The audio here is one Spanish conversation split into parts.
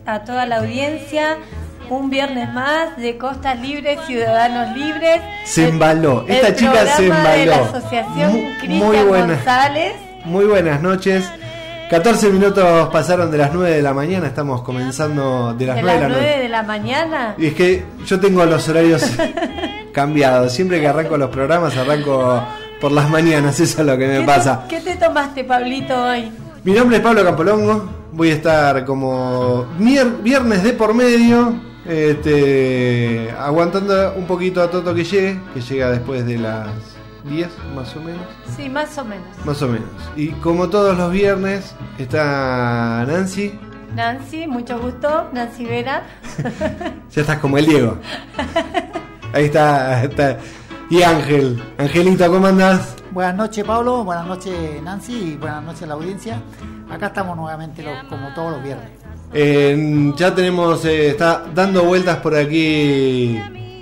a toda la audiencia. Un viernes más de Costas Libres, Ciudadanos Libres. Se embaló, esta chica se embaló. De la Asociación Cristian González. Muy buenas noches. 14 minutos pasaron de las 9 de la mañana, estamos comenzando de las 9 de la noche. 9 de la mañana. Y es que yo tengo los horarios cambiados. Siempre que arranco los programas, arranco por las mañanas, eso es lo que me pasa. ¿Qué te tomaste, Pablito, hoy? Mi nombre es Pablo Campolongo, voy a estar como viernes de por medio, aguantando un poquito a Toto que llega después de las 10 más o menos. Sí, más o menos. Más o menos. Y como todos los viernes está Nancy. Nancy, mucho gusto, Nancy Vera. Ya estás como el Diego. Ahí está. Y Ángel. Angelito, ¿cómo andás? Buenas noches, Pablo, buenas noches, Nancy, y buenas noches a la audiencia. Acá estamos nuevamente como todos los viernes. Ya tenemos, está dando vueltas por aquí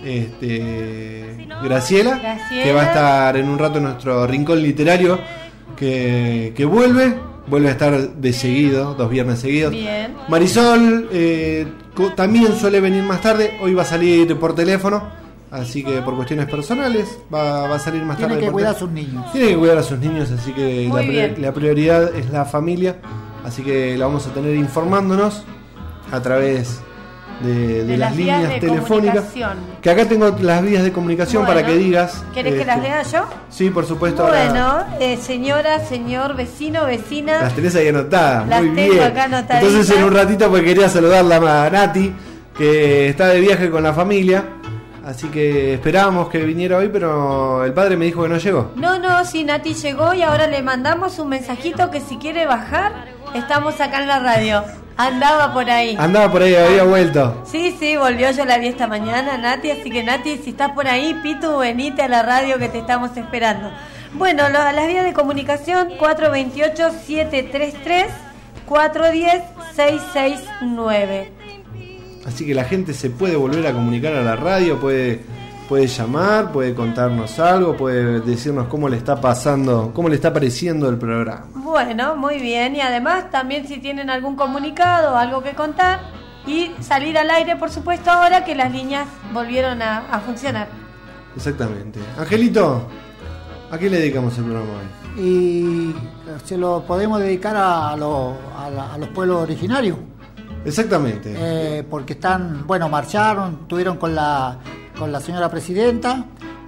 Graciela, que va a estar en un rato en nuestro rincón literario, que vuelve a estar de seguido, 2 viernes seguidos. Bien. Marisol también suele venir más tarde, hoy va a salir por teléfono. Así que por cuestiones personales va a salir más tarde. Tiene que cuidar a sus niños. Tiene que cuidar a sus niños, así que la prioridad es la familia. Así que la vamos a tener informándonos a través de las líneas telefónicas. Que acá tengo las vías de comunicación para que digas. ¿Querés que las lea yo? Sí, por supuesto. Bueno, señora, señor, vecino, vecina. Las tenés ahí anotadas. Las muy tengo bien. Acá anotaditas. Entonces en un ratito pues quería saludarla a Nati, que está de viaje con la familia. Así que esperábamos que viniera hoy, pero el padre me dijo que no llegó. No, sí, Nati llegó y ahora le mandamos un mensajito que si quiere bajar, estamos acá en la radio. Andaba por ahí, había vuelto. Sí, volvió, yo la vi esta mañana, Nati, así que Nati, si estás por ahí, Pitu, venite a la radio que te estamos esperando. Bueno, las vías de comunicación, 428-733, 410-669. Así que la gente se puede volver a comunicar a la radio, puede llamar, puede contarnos algo, puede decirnos cómo le está pasando, cómo le está pareciendo el programa. Bueno, muy bien. Y además también si tienen algún comunicado o algo que contar y salir al aire, por supuesto, ahora que las líneas volvieron a funcionar. Exactamente. Angelito, ¿a qué le dedicamos el programa hoy? Y se lo podemos dedicar a los pueblos originarios. Exactamente. Porque marcharon, estuvieron con la señora presidenta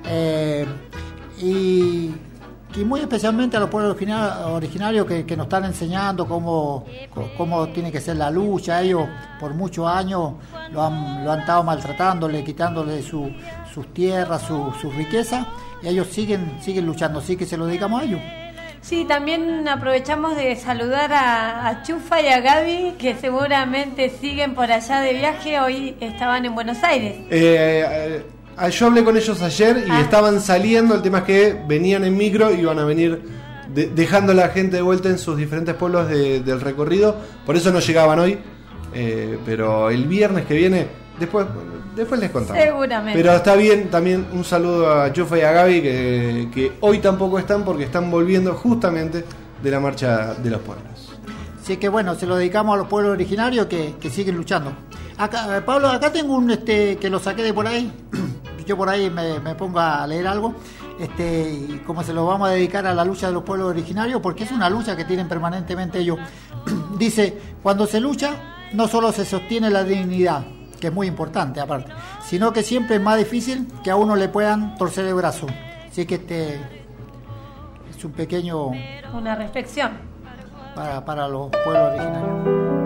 y muy especialmente a los pueblos originarios que nos están enseñando cómo tiene que ser la lucha. Ellos por muchos años lo han estado maltratándole, quitándole sus tierras, sus riquezas, y ellos siguen luchando, así que se lo dedicamos a ellos. Sí, también aprovechamos de saludar a Chufa y a Gaby, que seguramente siguen por allá de viaje, hoy estaban en Buenos Aires. Yo hablé con ellos ayer y estaban saliendo, el tema es que venían en micro y iban a venir dejando a la gente de vuelta en sus diferentes pueblos del recorrido, por eso no llegaban hoy, pero el viernes que viene, después les contamos. Seguramente. Pero está bien, también un saludo a Chufa y a Gaby, que hoy tampoco están porque están volviendo justamente de la marcha de los pueblos. Así que se lo dedicamos a los pueblos originarios que siguen luchando. Acá, Pablo, acá tengo un que lo saqué de por ahí. Yo por ahí me pongo a leer algo. Y como se lo vamos a dedicar a la lucha de los pueblos originarios, porque es una lucha que tienen permanentemente ellos. Dice, cuando se lucha, no solo se sostiene la dignidad, que es muy importante aparte, sino que siempre es más difícil que a uno le puedan torcer el brazo. Así que es una reflexión para los pueblos originarios.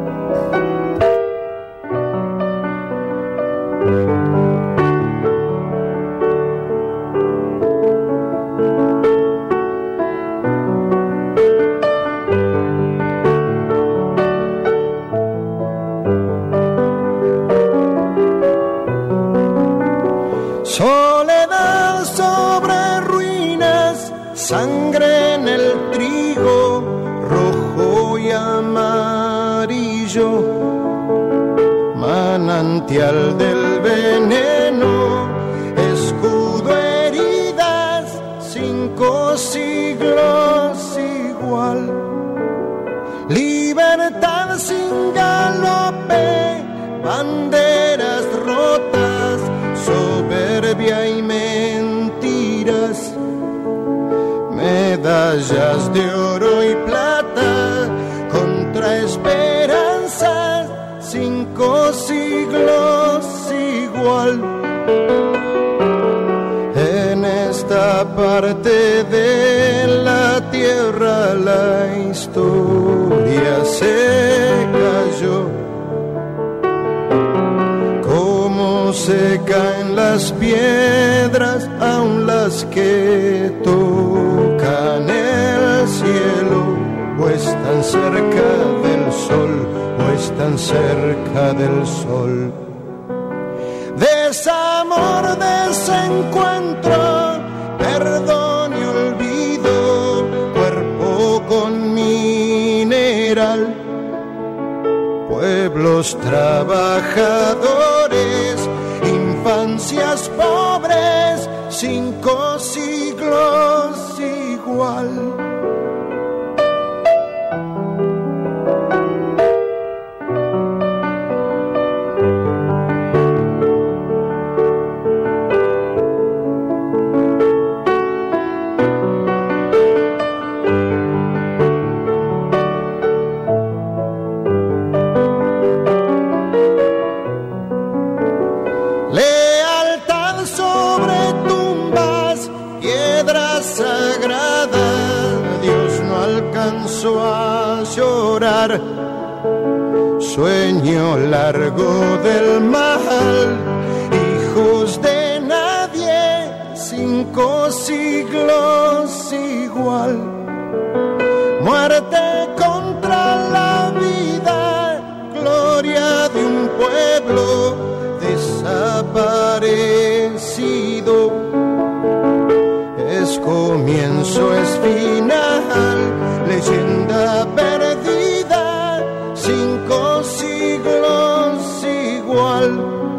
Soledad sobre ruinas, sangre en el trigo, rojo y amarillo, manantial del veneno, escudo, heridas, 5 siglos igual, libertad sin galope, banderas rotas, soberbia y mentiras, medallas de oro y plata contra esperanzas, 5 siglos igual. En esta parte de la tierra la historia se cayó, como se caen las piedras, aun las que tocan el cielo, o están cerca del sol, o están cerca del sol. Desamor, desencuentro, perdón y olvido, cuerpo con mineral, pueblos trabajadores, infancias pobres, 5 siglos igual. A llorar, sueño largo del mal, hijos de nadie, 5 siglos igual. Muerte contra la vida, gloria de un pueblo desaparecido. Es comienzo, es final, leyenda perdida, 5 siglos igual.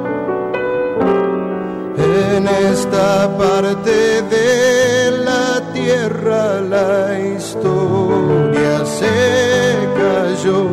En esta parte de la tierra la historia se cayó,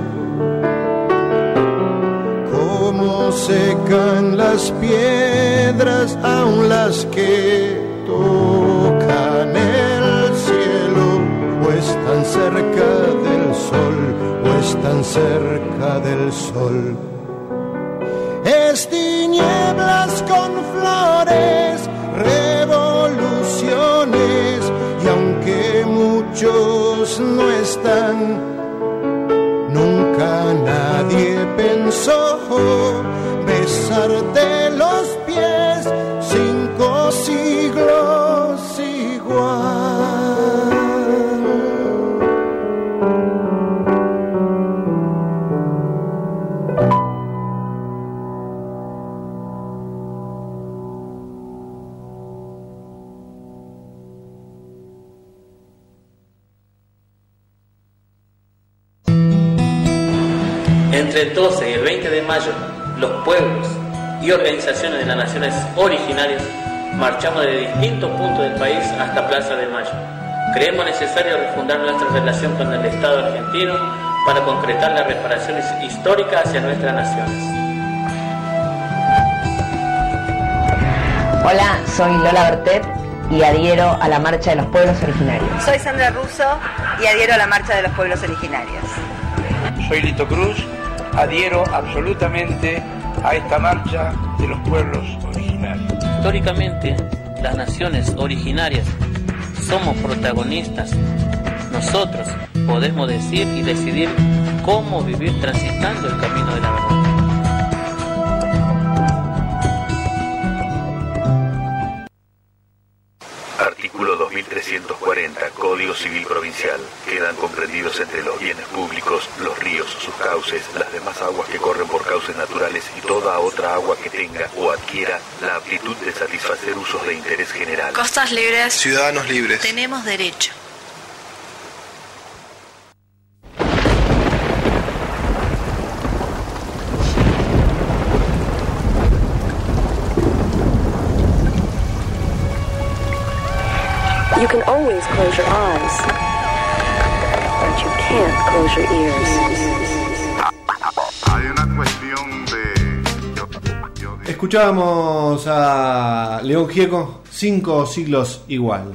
como se caen las piedras, aun las que tocan el cielo, o están cerca del sol, o están cerca del sol. Es tinieblas con flores, revoluciones, y aunque muchos no están, nunca nadie pensó besarte los pies, 5 siglos igual. Entre el 12 y el 20 de mayo, los pueblos y organizaciones de las naciones originarias marchamos de distintos puntos del país hasta Plaza de Mayo. Creemos necesario refundar nuestra relación con el Estado argentino para concretar la reparación histórica hacia nuestras naciones. Hola, soy Lola Bertet y adhiero a la Marcha de los Pueblos Originarios. Soy Sandra Russo y adhiero a la Marcha de los Pueblos Originarios. Soy Lito Cruz, adhiero absolutamente a esta Marcha de los Pueblos Originarios. Históricamente, las naciones originarias somos protagonistas. Nosotros podemos decir y decidir cómo vivir transitando el camino de la verdad. Artículo 2340, Código Civil Provincial. Quedan comprendidos entre los bienes públicos los ríos, sus cauces, las demás aguas que corren por cauces naturales y toda otra agua que tenga o adquiera la aptitud de satisfacer usos de interés general. Costas libres. Ciudadanos libres. Tenemos derecho. You can always close your eyes, but you can't close your ears. Hay una cuestión de Escuchábamos a León Gieco, 5 siglos igual.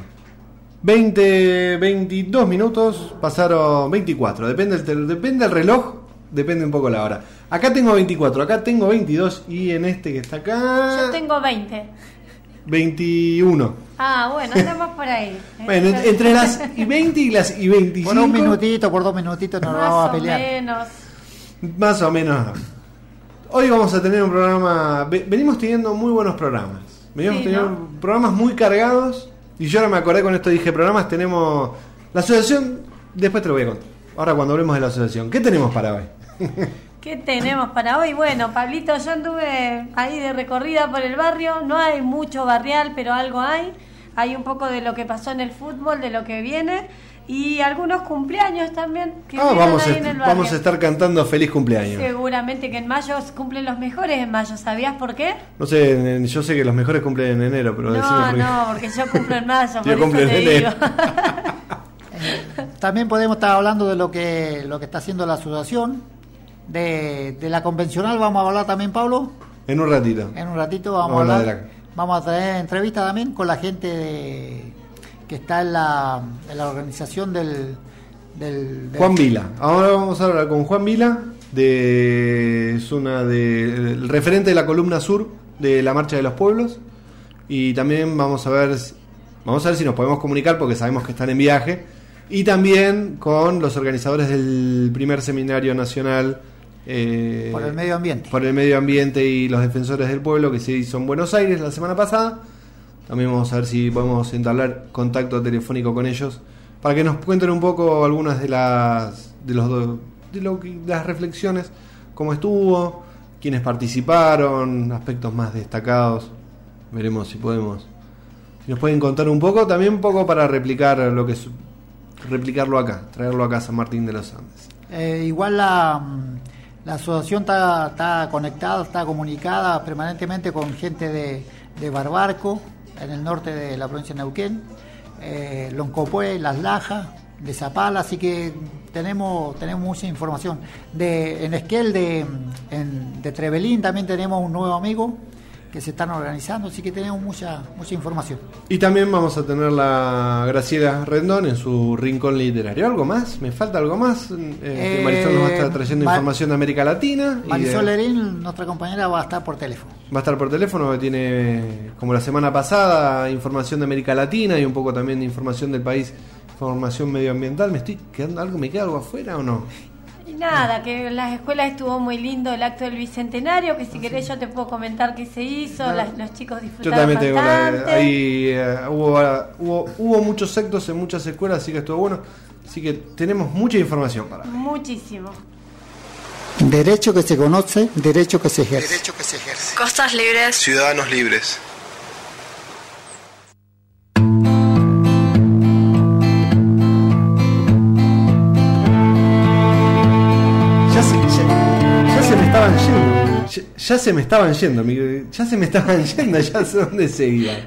22 minutos, pasaron 24. Depende del reloj, depende un poco la hora. Acá tengo 24, acá tengo 22 y en este que está acá... Yo tengo 20. 21. Ah, bueno, andamos por ahí. Bueno, entre las 20 y las 25. Por un minutito, por 2 minutitos nos vamos a pelear. Más o menos. Hoy vamos a tener un programa. Venimos teniendo muy buenos programas. Venimos teniendo programas muy cargados. Y yo ahora me acordé con esto, dije programas. Tenemos la asociación. Después te lo voy a contar. Ahora cuando hablemos de la asociación. ¿Qué tenemos para hoy? ¿Qué tenemos para hoy? Bueno, Pablito, yo anduve ahí de recorrida por el barrio. No hay mucho barrial, pero algo hay. Hay un poco de lo que pasó en el fútbol, de lo que viene. Y algunos cumpleaños también. Que vamos ahí en el barrio. Vamos a estar cantando feliz cumpleaños. Seguramente que en mayo cumplen los mejores en mayo. ¿Sabías por qué? No sé, yo sé que los mejores cumplen en enero, pero porque yo cumplo en mayo. Yo cumplo en enero. También podemos estar hablando de lo que está haciendo la asociación. De la convencional vamos a hablar también, Pablo. En un ratito. En un ratito vamos a hablar. Vamos a traer entrevistas también con la gente que está en la organización del Juan Vila. Ahora vamos a hablar con Juan Vila, el referente de la columna sur de la Marcha de los Pueblos. Y también vamos a ver si nos podemos comunicar, porque sabemos que están en viaje. Y también con los organizadores del primer seminario nacional por el medio ambiente. Por el medio ambiente y los defensores del pueblo, que se hizo en Buenos Aires la semana pasada. También vamos a ver si podemos entablar contacto telefónico con ellos para que nos cuenten un poco algunas de las reflexiones, cómo estuvo, quiénes participaron, aspectos más destacados. Veremos si nos pueden contar un poco, también un poco para replicarlo acá, traerlo acá a San Martín de los Andes. Igual la asociación está conectada, está comunicada permanentemente con gente de Barbarco, en el norte de la provincia de Neuquén, Loncopué, Las Lajas, de Zapala, así que tenemos mucha información. En Esquel, de Trevelín, también tenemos un nuevo amigo que se están organizando, así que tenemos mucha información. Y también vamos a tener la Graciela Rendón en su rincón literario. ¿Algo más? ¿Me falta algo más? Marisol nos va a estar trayendo información de América Latina. Marisol Lerín, nuestra compañera, va a estar por teléfono. Va a estar por teléfono, tiene, como la semana pasada, información de América Latina y un poco también de información del país, información medioambiental. ¿Me queda algo afuera o no? Nada, que en las escuelas estuvo muy lindo el acto del Bicentenario, que si querés yo te puedo comentar qué se hizo, los chicos disfrutaron bastante. Yo también hubo muchos actos en muchas escuelas, así que estuvo bueno, así que tenemos mucha información para ver. Muchísimo. Derecho que se conoce, derecho que se ejerce. Costas libres. Ciudadanos libres. Ya se me estaban yendo, ya sé dónde se iban.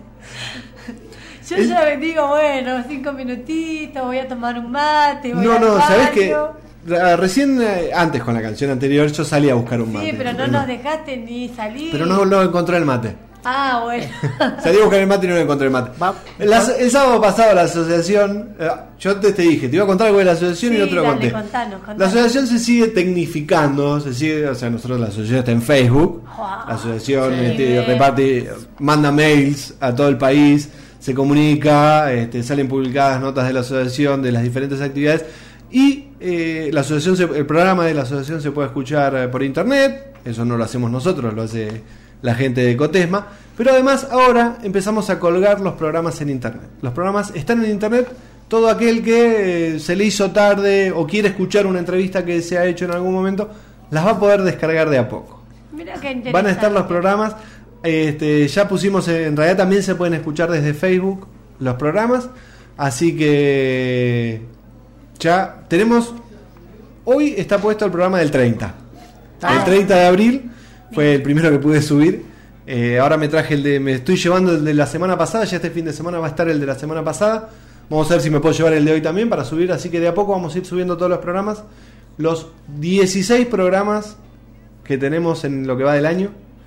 Yo ya digo, bueno, 5 minutitos, voy a tomar un mate, ¿sabés qué? Recién, antes con la canción anterior, yo salí a buscar un mate. Sí, pero no nos dejaste ni salir. Pero no encontré el mate. Ah, bueno. Salí a buscar el mate y no encontré el mate. El sábado pasado la asociación, yo te dije, te iba a contar algo de la asociación y no te lo conté. Contanos. La asociación se sigue tecnificando, nosotros la asociación está en Facebook, la asociación manda mails a todo el país, se comunica, salen publicadas notas de la asociación, de las diferentes actividades, y el programa de la asociación se puede escuchar por internet. Eso no lo hacemos nosotros, lo hace la gente de Cotesma, pero además ahora empezamos a colgar los programas en internet. Los programas están en internet. Todo aquel que se le hizo tarde o quiere escuchar una entrevista que se ha hecho en algún momento, las va a poder descargar de a poco. Mirá qué interesante. Van a estar los programas. Ya pusimos, en realidad también se pueden escuchar desde Facebook los programas, así que ya tenemos. Hoy está puesto el programa del 30. El 30 de abril fue el primero que pude subir. Ahora me estoy llevando el de la semana pasada. Ya este fin de semana va a estar el de la semana pasada. Vamos a ver si me puedo llevar el de hoy también para subir. Así que de a poco vamos a ir subiendo todos los programas. Los 16 programas que tenemos en lo que va del año.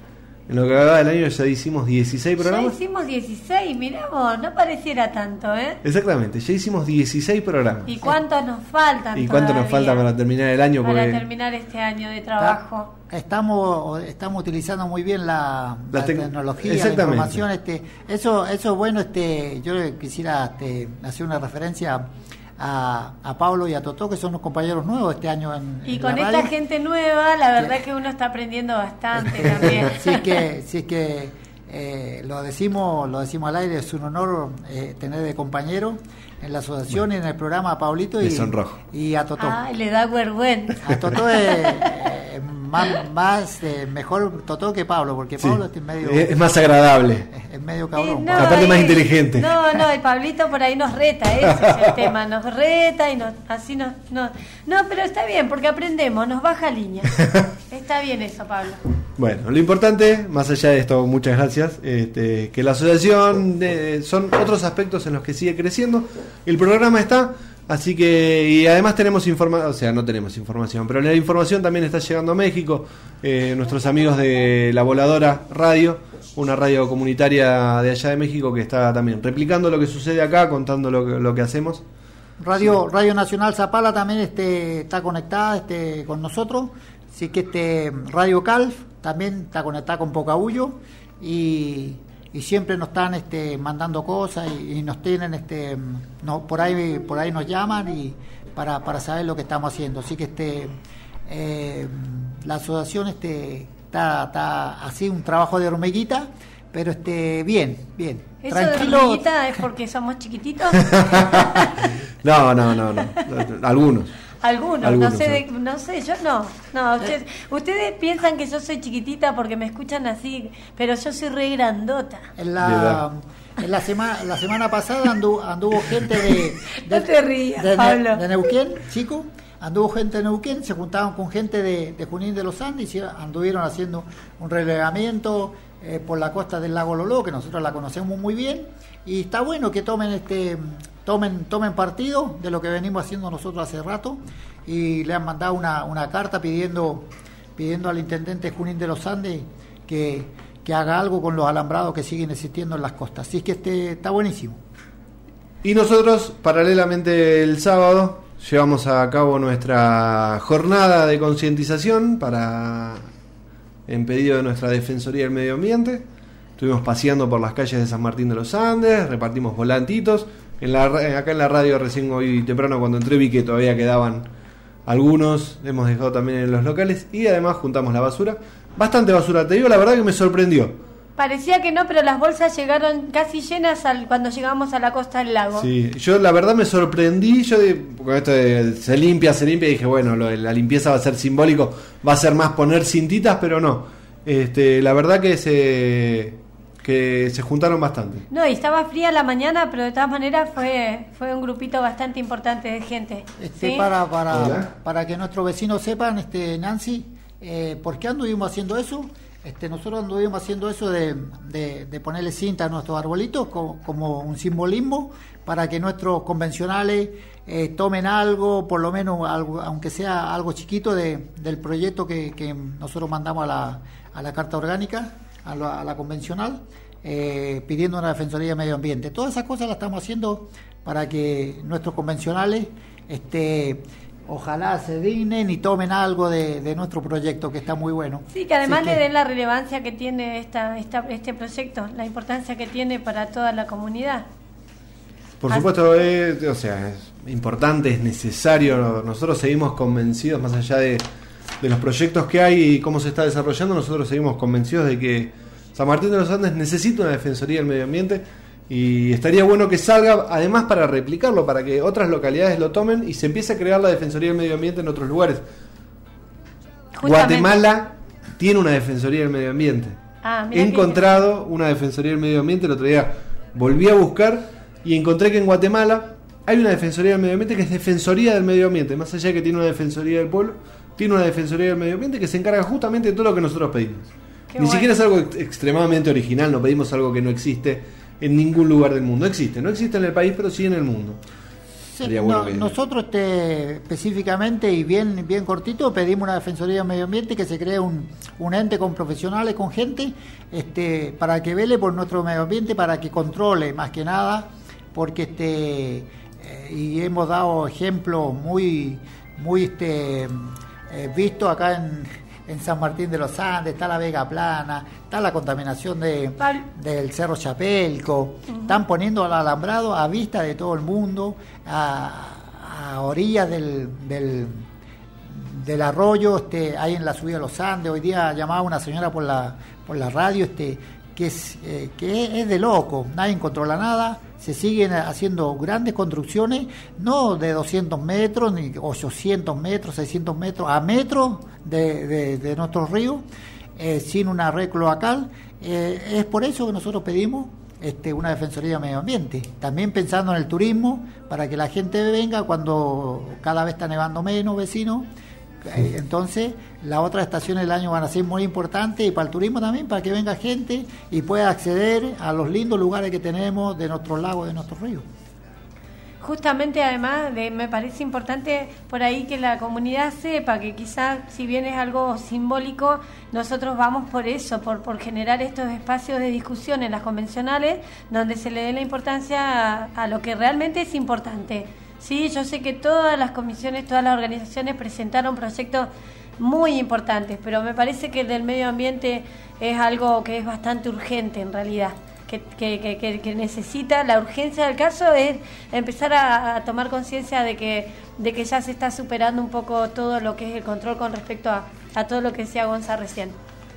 En lo que va del año ya hicimos 16 programas. Ya hicimos 16, mirá vos, no pareciera tanto, ¿eh? Exactamente, ya hicimos 16 programas. ¿Y cuántos nos faltan? ¿Y cuánto nos falta para terminar el año? Para terminar este año de trabajo. Estamos utilizando muy bien la tecnología, la información. Eso es bueno. Yo quisiera hacer una referencia a Pablo y a Totó, que son los compañeros nuevos este año y con esta gente nueva, la verdad que uno está aprendiendo bastante también. Sí que lo decimos al aire, es un honor tener de compañero en la asociación y en el programa a Pablito y a Totó. Le da vergüenza. A Totó es mejor Totó que Pablo, porque Pablo es más agradable, es medio cabrón, aparte más inteligente. No, y Pablito por ahí nos reta, ese es el tema, nos reta y no, pero está bien porque aprendemos, nos baja línea. Está bien eso, Pablo. Bueno, lo importante, más allá de esto, muchas gracias, que la asociación son otros aspectos en los que sigue creciendo. El programa está, así que, y además tenemos información, o sea, no tenemos información, pero la información también está llegando a México. Nuestros amigos de La Voladora Radio, una radio comunitaria de allá de México que está también replicando lo que sucede acá, contando lo que hacemos. Radio Nacional Zapala también está conectada con nosotros, así que Radio Calf también está conectada con Pocahuyo y siempre nos están mandando cosas y nos tienen por ahí nos llaman y para saber lo que estamos haciendo, así que la asociación está así un trabajo de hormiguita, pero bien ¿eso tranquilo. de hormiguita es porque somos chiquititos? No, algunos, no sé, yo no. Ustedes piensan que yo soy chiquitita porque me escuchan así, pero yo soy re grandota. En la semana pasada anduvo gente de no te rías, Pablo. De Neuquén, chico. Anduvo gente de Neuquén, se juntaban con gente de Junín de los Andes y anduvieron haciendo un relevamiento por la costa del lago Loló, que nosotros la conocemos muy bien, y está bueno que tomen partido de lo que venimos haciendo nosotros hace rato, y le han mandado una carta pidiendo al intendente Junín de los Andes que haga algo con los alambrados que siguen existiendo en las costas, así que está buenísimo. Y nosotros, paralelamente, el sábado llevamos a cabo nuestra jornada de concientización en pedido de nuestra Defensoría del Medio Ambiente. Estuvimos paseando por las calles de San Martín de los Andes, repartimos volantitos. Acá en la radio recién hoy temprano cuando entré vi que todavía quedaban algunos, hemos dejado también en los locales y además juntamos la basura. Bastante basura, te digo la verdad que me sorprendió. Parecía que no, pero las bolsas llegaron casi llenas cuando llegamos a la costa del lago. Sí, yo la verdad me sorprendí, con esto de se limpia, y dije, bueno, la limpieza va a ser simbólico, va a ser más poner cintitas, pero no. La verdad que se juntaron bastante. No, y estaba fría la mañana, pero de todas maneras fue un grupito bastante importante de gente. ¿Sí? Para que nuestros vecinos sepan, Nancy, ¿por qué anduvimos haciendo eso? Nosotros anduvimos haciendo eso de ponerle cinta a nuestros arbolitos como un simbolismo para que nuestros convencionales tomen algo, por lo menos algo, aunque sea algo chiquito del proyecto que nosotros mandamos a la Carta Orgánica, a la convencional, pidiendo una Defensoría de Medio Ambiente. Todas esas cosas las estamos haciendo para que nuestros convencionales ojalá se dignen y tomen algo de nuestro proyecto, que está muy bueno. Sí, que además le den la relevancia que tiene este proyecto, la importancia que tiene para toda la comunidad. Por supuesto, es importante, es necesario. Nosotros seguimos convencidos, más allá de los proyectos que hay y cómo se está desarrollando, nosotros seguimos convencidos de que San Martín de los Andes necesita una Defensoría del Medio Ambiente. Y estaría bueno que salga, además, para replicarlo, para que otras localidades lo tomen y se empiece a crear la Defensoría del Medio Ambiente en otros lugares. Justamente. Guatemala tiene una Defensoría del Medio Ambiente. He encontrado una Defensoría del Medio Ambiente, el otro día volví a buscar y encontré que en Guatemala hay una Defensoría del Medio Ambiente que es Defensoría del Medio Ambiente. Más allá de que tiene una Defensoría del Pueblo, tiene una Defensoría del Medio Ambiente que se encarga justamente de todo lo que nosotros pedimos. Ni siquiera es algo extremadamente original, no pedimos algo que no existe en ningún lugar del mundo. No existe en el país, pero sí en el mundo. Sí, Sería bueno que... Nosotros específicamente y bien cortito pedimos una Defensoría de Medio Ambiente, que se cree un ente con profesionales, con gente, para que vele por nuestro medio ambiente, para que controle más que nada, porque y hemos dado ejemplos muy vistos acá en San Martín de los Andes. Está la Vega Plana, está la contaminación del Cerro Chapelco. Están poniendo el alambrado a vista de todo el mundo, a orillas del arroyo, ahí en la subida de los Andes. Hoy día llamaba una señora por la radio, que es de loco, nadie controla nada. Se siguen haciendo grandes construcciones, no de 200 metros, ni 800 metros, 600 metros, a metros de nuestros ríos, sin una red cloacal. Es por eso que nosotros pedimos una Defensoría de Medio Ambiente. También pensando en el turismo, para que la gente venga cuando cada vez está nevando menos, vecinos. Entonces, las otras estaciones del año van a ser muy importantes, y para el turismo también, para que venga gente y pueda acceder a los lindos lugares que tenemos de nuestros lagos, de nuestros ríos. Justamente, además, me parece importante por ahí que la comunidad sepa que quizás, si bien es algo simbólico, nosotros vamos por eso, por generar estos espacios de discusión en las convencionales, donde se le dé la importancia a lo que realmente es importante. Sí, yo sé que todas las comisiones, todas las organizaciones presentaron proyectos muy importantes, pero me parece que el del medio ambiente es algo que es bastante urgente en realidad, que necesita. La urgencia del caso es empezar a tomar conciencia de que ya se está superando un poco todo lo que es el control con respecto a todo lo que decía Gonza recién.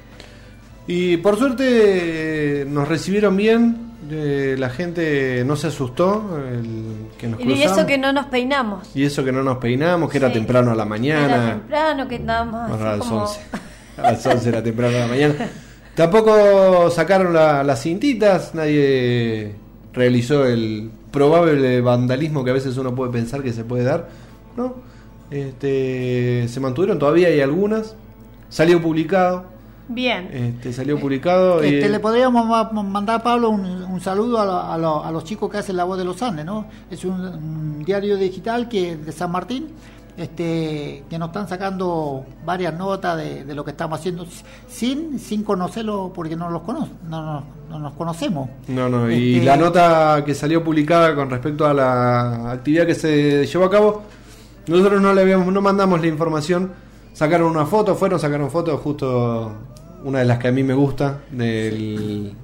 Y por suerte nos recibieron bien. La gente no se asustó, que nos cruzamos. Y eso que no nos peinamos. Que era temprano a la mañana. Era temprano, que estábamos así a las como... 11. A las 11 era temprano a la mañana. Tampoco sacaron las cintitas, nadie realizó el probable vandalismo que a veces uno puede pensar que se puede dar, ¿no? Se mantuvieron, todavía hay algunas. Salió publicado. Bien. Salió publicado. Le podríamos mandar, Pablo, un saludo a los chicos que hacen La Voz de los Andes, ¿no? Es un diario digital de San Martín, que nos están sacando varias notas de lo que estamos haciendo sin conocerlo, porque no nos conocemos. No, y la nota que salió publicada con respecto a la actividad que se llevó a cabo, nosotros no mandamos la información. Sacaron sacaron fotos, justo una de las que a mí me gusta, de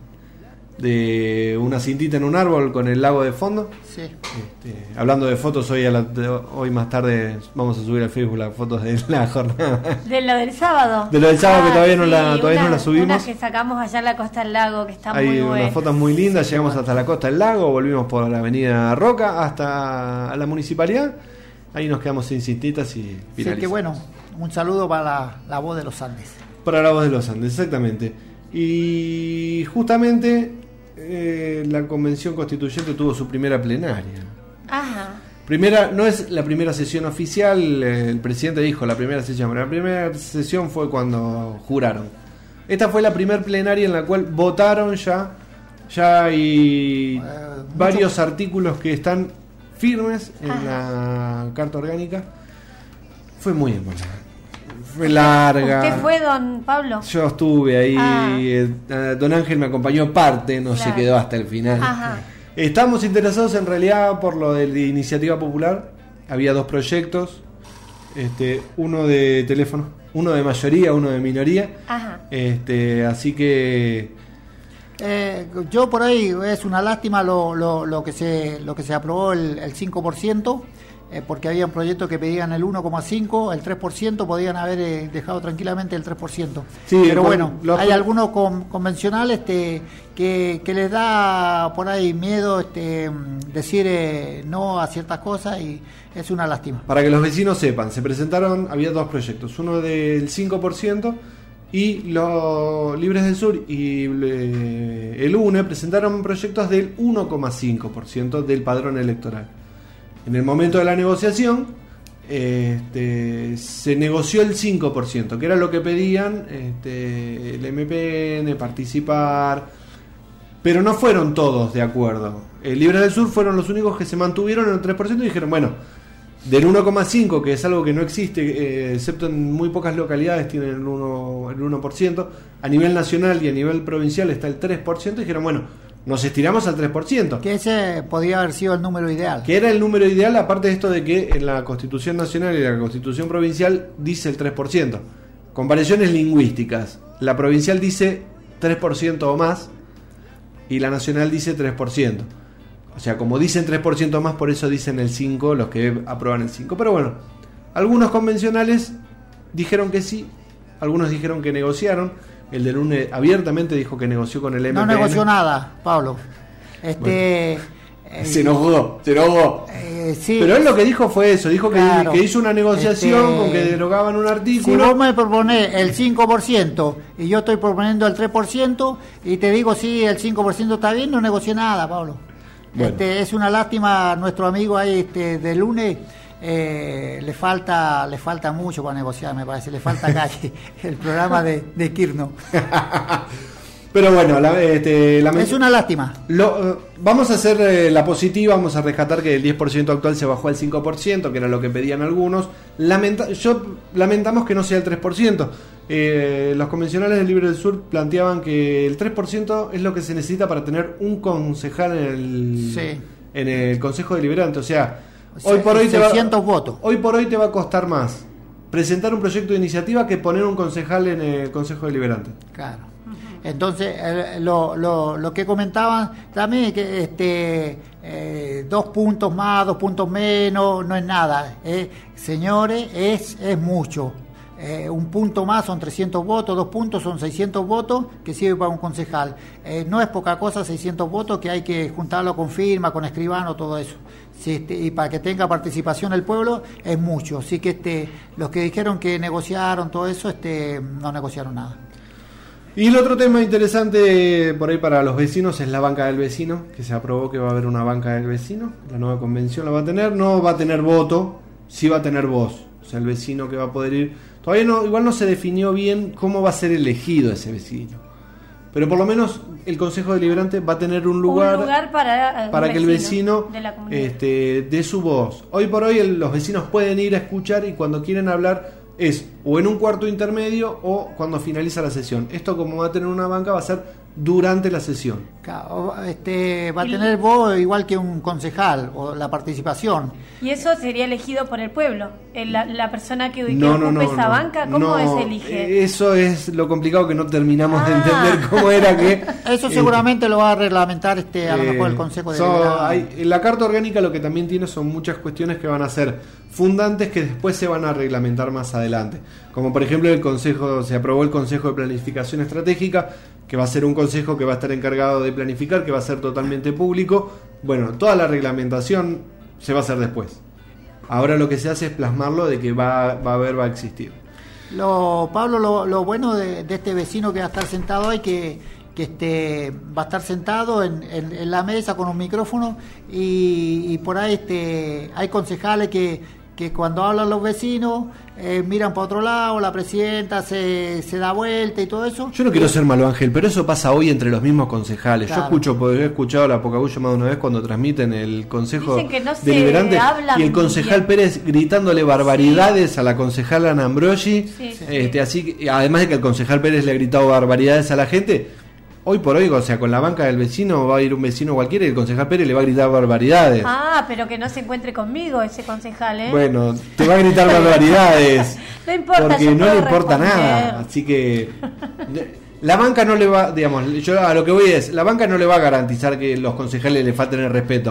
una cintita en un árbol con el lago de fondo. Sí. Hablando de fotos, hoy más tarde vamos a subir al Facebook las fotos de la jornada. De lo del sábado. De lo del sábado, que todavía no la subimos. Unas que sacamos allá en la costa del lago, que están muy buenas. Hay unas fotos muy lindas, llegamos hasta la costa del lago, volvimos por la avenida Roca hasta la municipalidad. Ahí nos quedamos sin cintitas y finalizamos. Sí, que bueno. Un saludo para la Voz de los Andes. Para la Voz de los Andes, exactamente. Y justamente la Convención Constituyente tuvo su primera plenaria. Ajá. No es la primera sesión oficial, el presidente dijo la primera sesión, pero la primera sesión fue cuando juraron. Esta fue la primera plenaria en la cual votaron ya hay varios artículos que están firmes en la Carta Orgánica. Fue muy importante. Fue larga. ¿Usted fue, don Pablo? Yo estuve ahí. Don Ángel me acompañó parte, se quedó hasta el final. Ajá. Estamos interesados en realidad por lo de la iniciativa popular. Había dos proyectos, uno de teléfono, uno de mayoría, uno de minoría. Ajá. Así que yo por ahí es una lástima lo que se aprobó el 5%. Porque había proyectos que pedían el 1,5%, el 3%, podían haber dejado tranquilamente el 3%. Sí, pero bueno, hay algunos convencionales que les da por ahí miedo decir no a ciertas cosas, y es una lástima. Para que los vecinos sepan, había dos proyectos, uno del 5%, y los Libres del Sur y el UNE presentaron proyectos del 1,5% del padrón electoral. En el momento de la negociación se negoció el 5%, que era lo que pedían el MPN, participar. pero no fueron todos de acuerdo. Libres del Sur fueron los únicos que se mantuvieron en el 3% y dijeron, bueno, del 1,5%, que es algo que no existe, excepto en muy pocas localidades tienen el 1%, a nivel nacional y a nivel provincial está el 3%, y dijeron, bueno, nos estiramos al 3%. Que ese podía haber sido el número ideal. Que era el número ideal, aparte de esto de que en la Constitución Nacional y la Constitución Provincial dice el 3%. Con variaciones lingüísticas. La provincial dice 3% o más y la nacional dice 3%. O sea, como dicen 3% más, por eso dicen el 5%, los que aprueban el 5%. Pero bueno, algunos convencionales dijeron que sí, algunos dijeron que negociaron. El de Lune abiertamente dijo que negoció con el MPN. No negoció nada, Pablo. Se enojó. Sí. Pero él lo que dijo fue eso, dijo claro, que hizo una negociación con que derogaban un artículo. Si vos me proponés el 5% y yo estoy proponiendo el 3% y te digo sí, el 5% está bien, no negocié nada, Pablo. Bueno. Es una lástima a nuestro amigo ahí de Lune. Le falta mucho para negociar, me parece, le falta calle el programa de Kirno. Pero bueno, es una lástima. Vamos a hacer la positiva, vamos a rescatar que el 10% actual se bajó al 5%, que era lo que pedían algunos. Lamentamos que no sea el 3%. Los convencionales del Libre del Sur planteaban que el 3% es lo que se necesita para tener un concejal en el Consejo Deliberante, o sea, hoy por hoy 600 votos. Hoy por hoy te va a costar más presentar un proyecto de iniciativa que poner un concejal en el Consejo Deliberante. Claro. Entonces, lo que comentaban también que 2 puntos más, 2 puntos menos, no es nada. Señores, es mucho. Un punto más son 300 votos, 2 puntos son 600 votos que sirve para un concejal. No es poca cosa 600 votos que hay que juntarlo con firma, con escribano, todo eso. Sí, y para que tenga participación el pueblo es mucho. Así que los que dijeron que negociaron todo eso, no negociaron nada. Y el otro tema interesante por ahí para los vecinos es la banca del vecino, que se aprobó que va a haber una banca del vecino. La nueva convención la va a tener, no va a tener voto, sí va a tener voz. O sea, el vecino que va a poder ir. Todavía igual no se definió bien cómo va a ser elegido ese vecino. Pero por lo menos el Consejo Deliberante va a tener un lugar para que el vecino dé su voz. Hoy por hoy los vecinos pueden ir a escuchar y cuando quieren hablar es o en un cuarto intermedio o cuando finaliza la sesión. Esto, como va a tener una banca, va a ser durante la sesión. Va a tener voz igual que un concejal, o la participación. ¿Y eso sería elegido por el pueblo? La persona que ocupe esa banca, ¿cómo se elige? Eso es lo complicado, que no terminamos de entender cómo era que... Eso seguramente lo va a reglamentar a lo mejor el Consejo de la Carta Orgánica lo que también tiene son muchas cuestiones que van a ser fundantes que después se van a reglamentar más adelante. Como por ejemplo se aprobó el Consejo de Planificación Estratégica, que va a ser un consejo que va a estar encargado de planificar, que va a ser totalmente público. Bueno, toda la reglamentación se va a hacer después. Ahora lo que se hace es plasmarlo de que va a existir. Pablo, lo bueno de este vecino que va a estar sentado ahí, que va a estar sentado en la mesa con un micrófono y por ahí hay concejales que cuando hablan los vecinos miran para otro lado, la presidenta se da vuelta y todo eso. Yo no quiero ser malo, Ángel, pero eso pasa hoy entre los mismos concejales. Claro. He escuchado la Pocabulla más de una vez cuando transmiten el Consejo Deliberante y el concejal Pérez gritándole barbaridades a la concejala Ana Ambrogi. Así, además de que el concejal Pérez le ha gritado barbaridades a la gente. Hoy por hoy, o sea, con la banca del vecino va a ir un vecino cualquiera y el concejal Pérez le va a gritar barbaridades. Pero que no se encuentre conmigo ese concejal, ¿eh? Bueno, te va a gritar barbaridades. No importa, porque no le importa nada. Así que la banca no le va, yo a lo que voy es, la banca no le va a garantizar que los concejales le falten el respeto.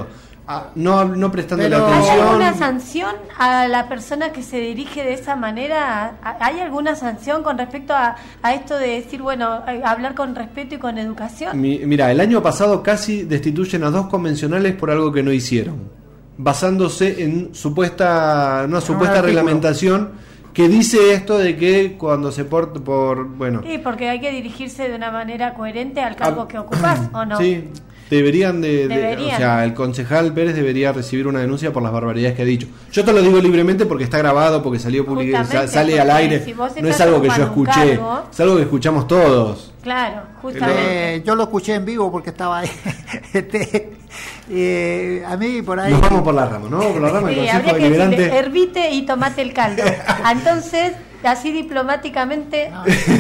No prestando la atención. ¿Hay alguna sanción a la persona que se dirige de esa manera? ¿Hay alguna sanción con respecto a esto de decir, hablar con respeto y con educación? Mira, el año pasado casi destituyen a 2 convencionales por algo que no hicieron, basándose en una supuesta reglamentación que dice esto de que cuando se Sí, porque hay que dirigirse de una manera coherente al cargo que ocupás, ¿o no? Sí. deberían Deberían. o sea, el concejal Pérez debería recibir una denuncia por las barbaridades que ha dicho. Yo te lo digo libremente porque está grabado, porque salió sale al aire, si vos no es estás algo que yo ocupando un escuché, cargo, es algo que escuchamos todos. Claro, justamente. Yo lo escuché en vivo porque estaba ahí. A mí por ahí. Nos vamos por la rama, ¿no? Por la rama del Sí, Consejo habría que Deliberante. decirle, hervite y tomate el caldo. Entonces, así diplomáticamente.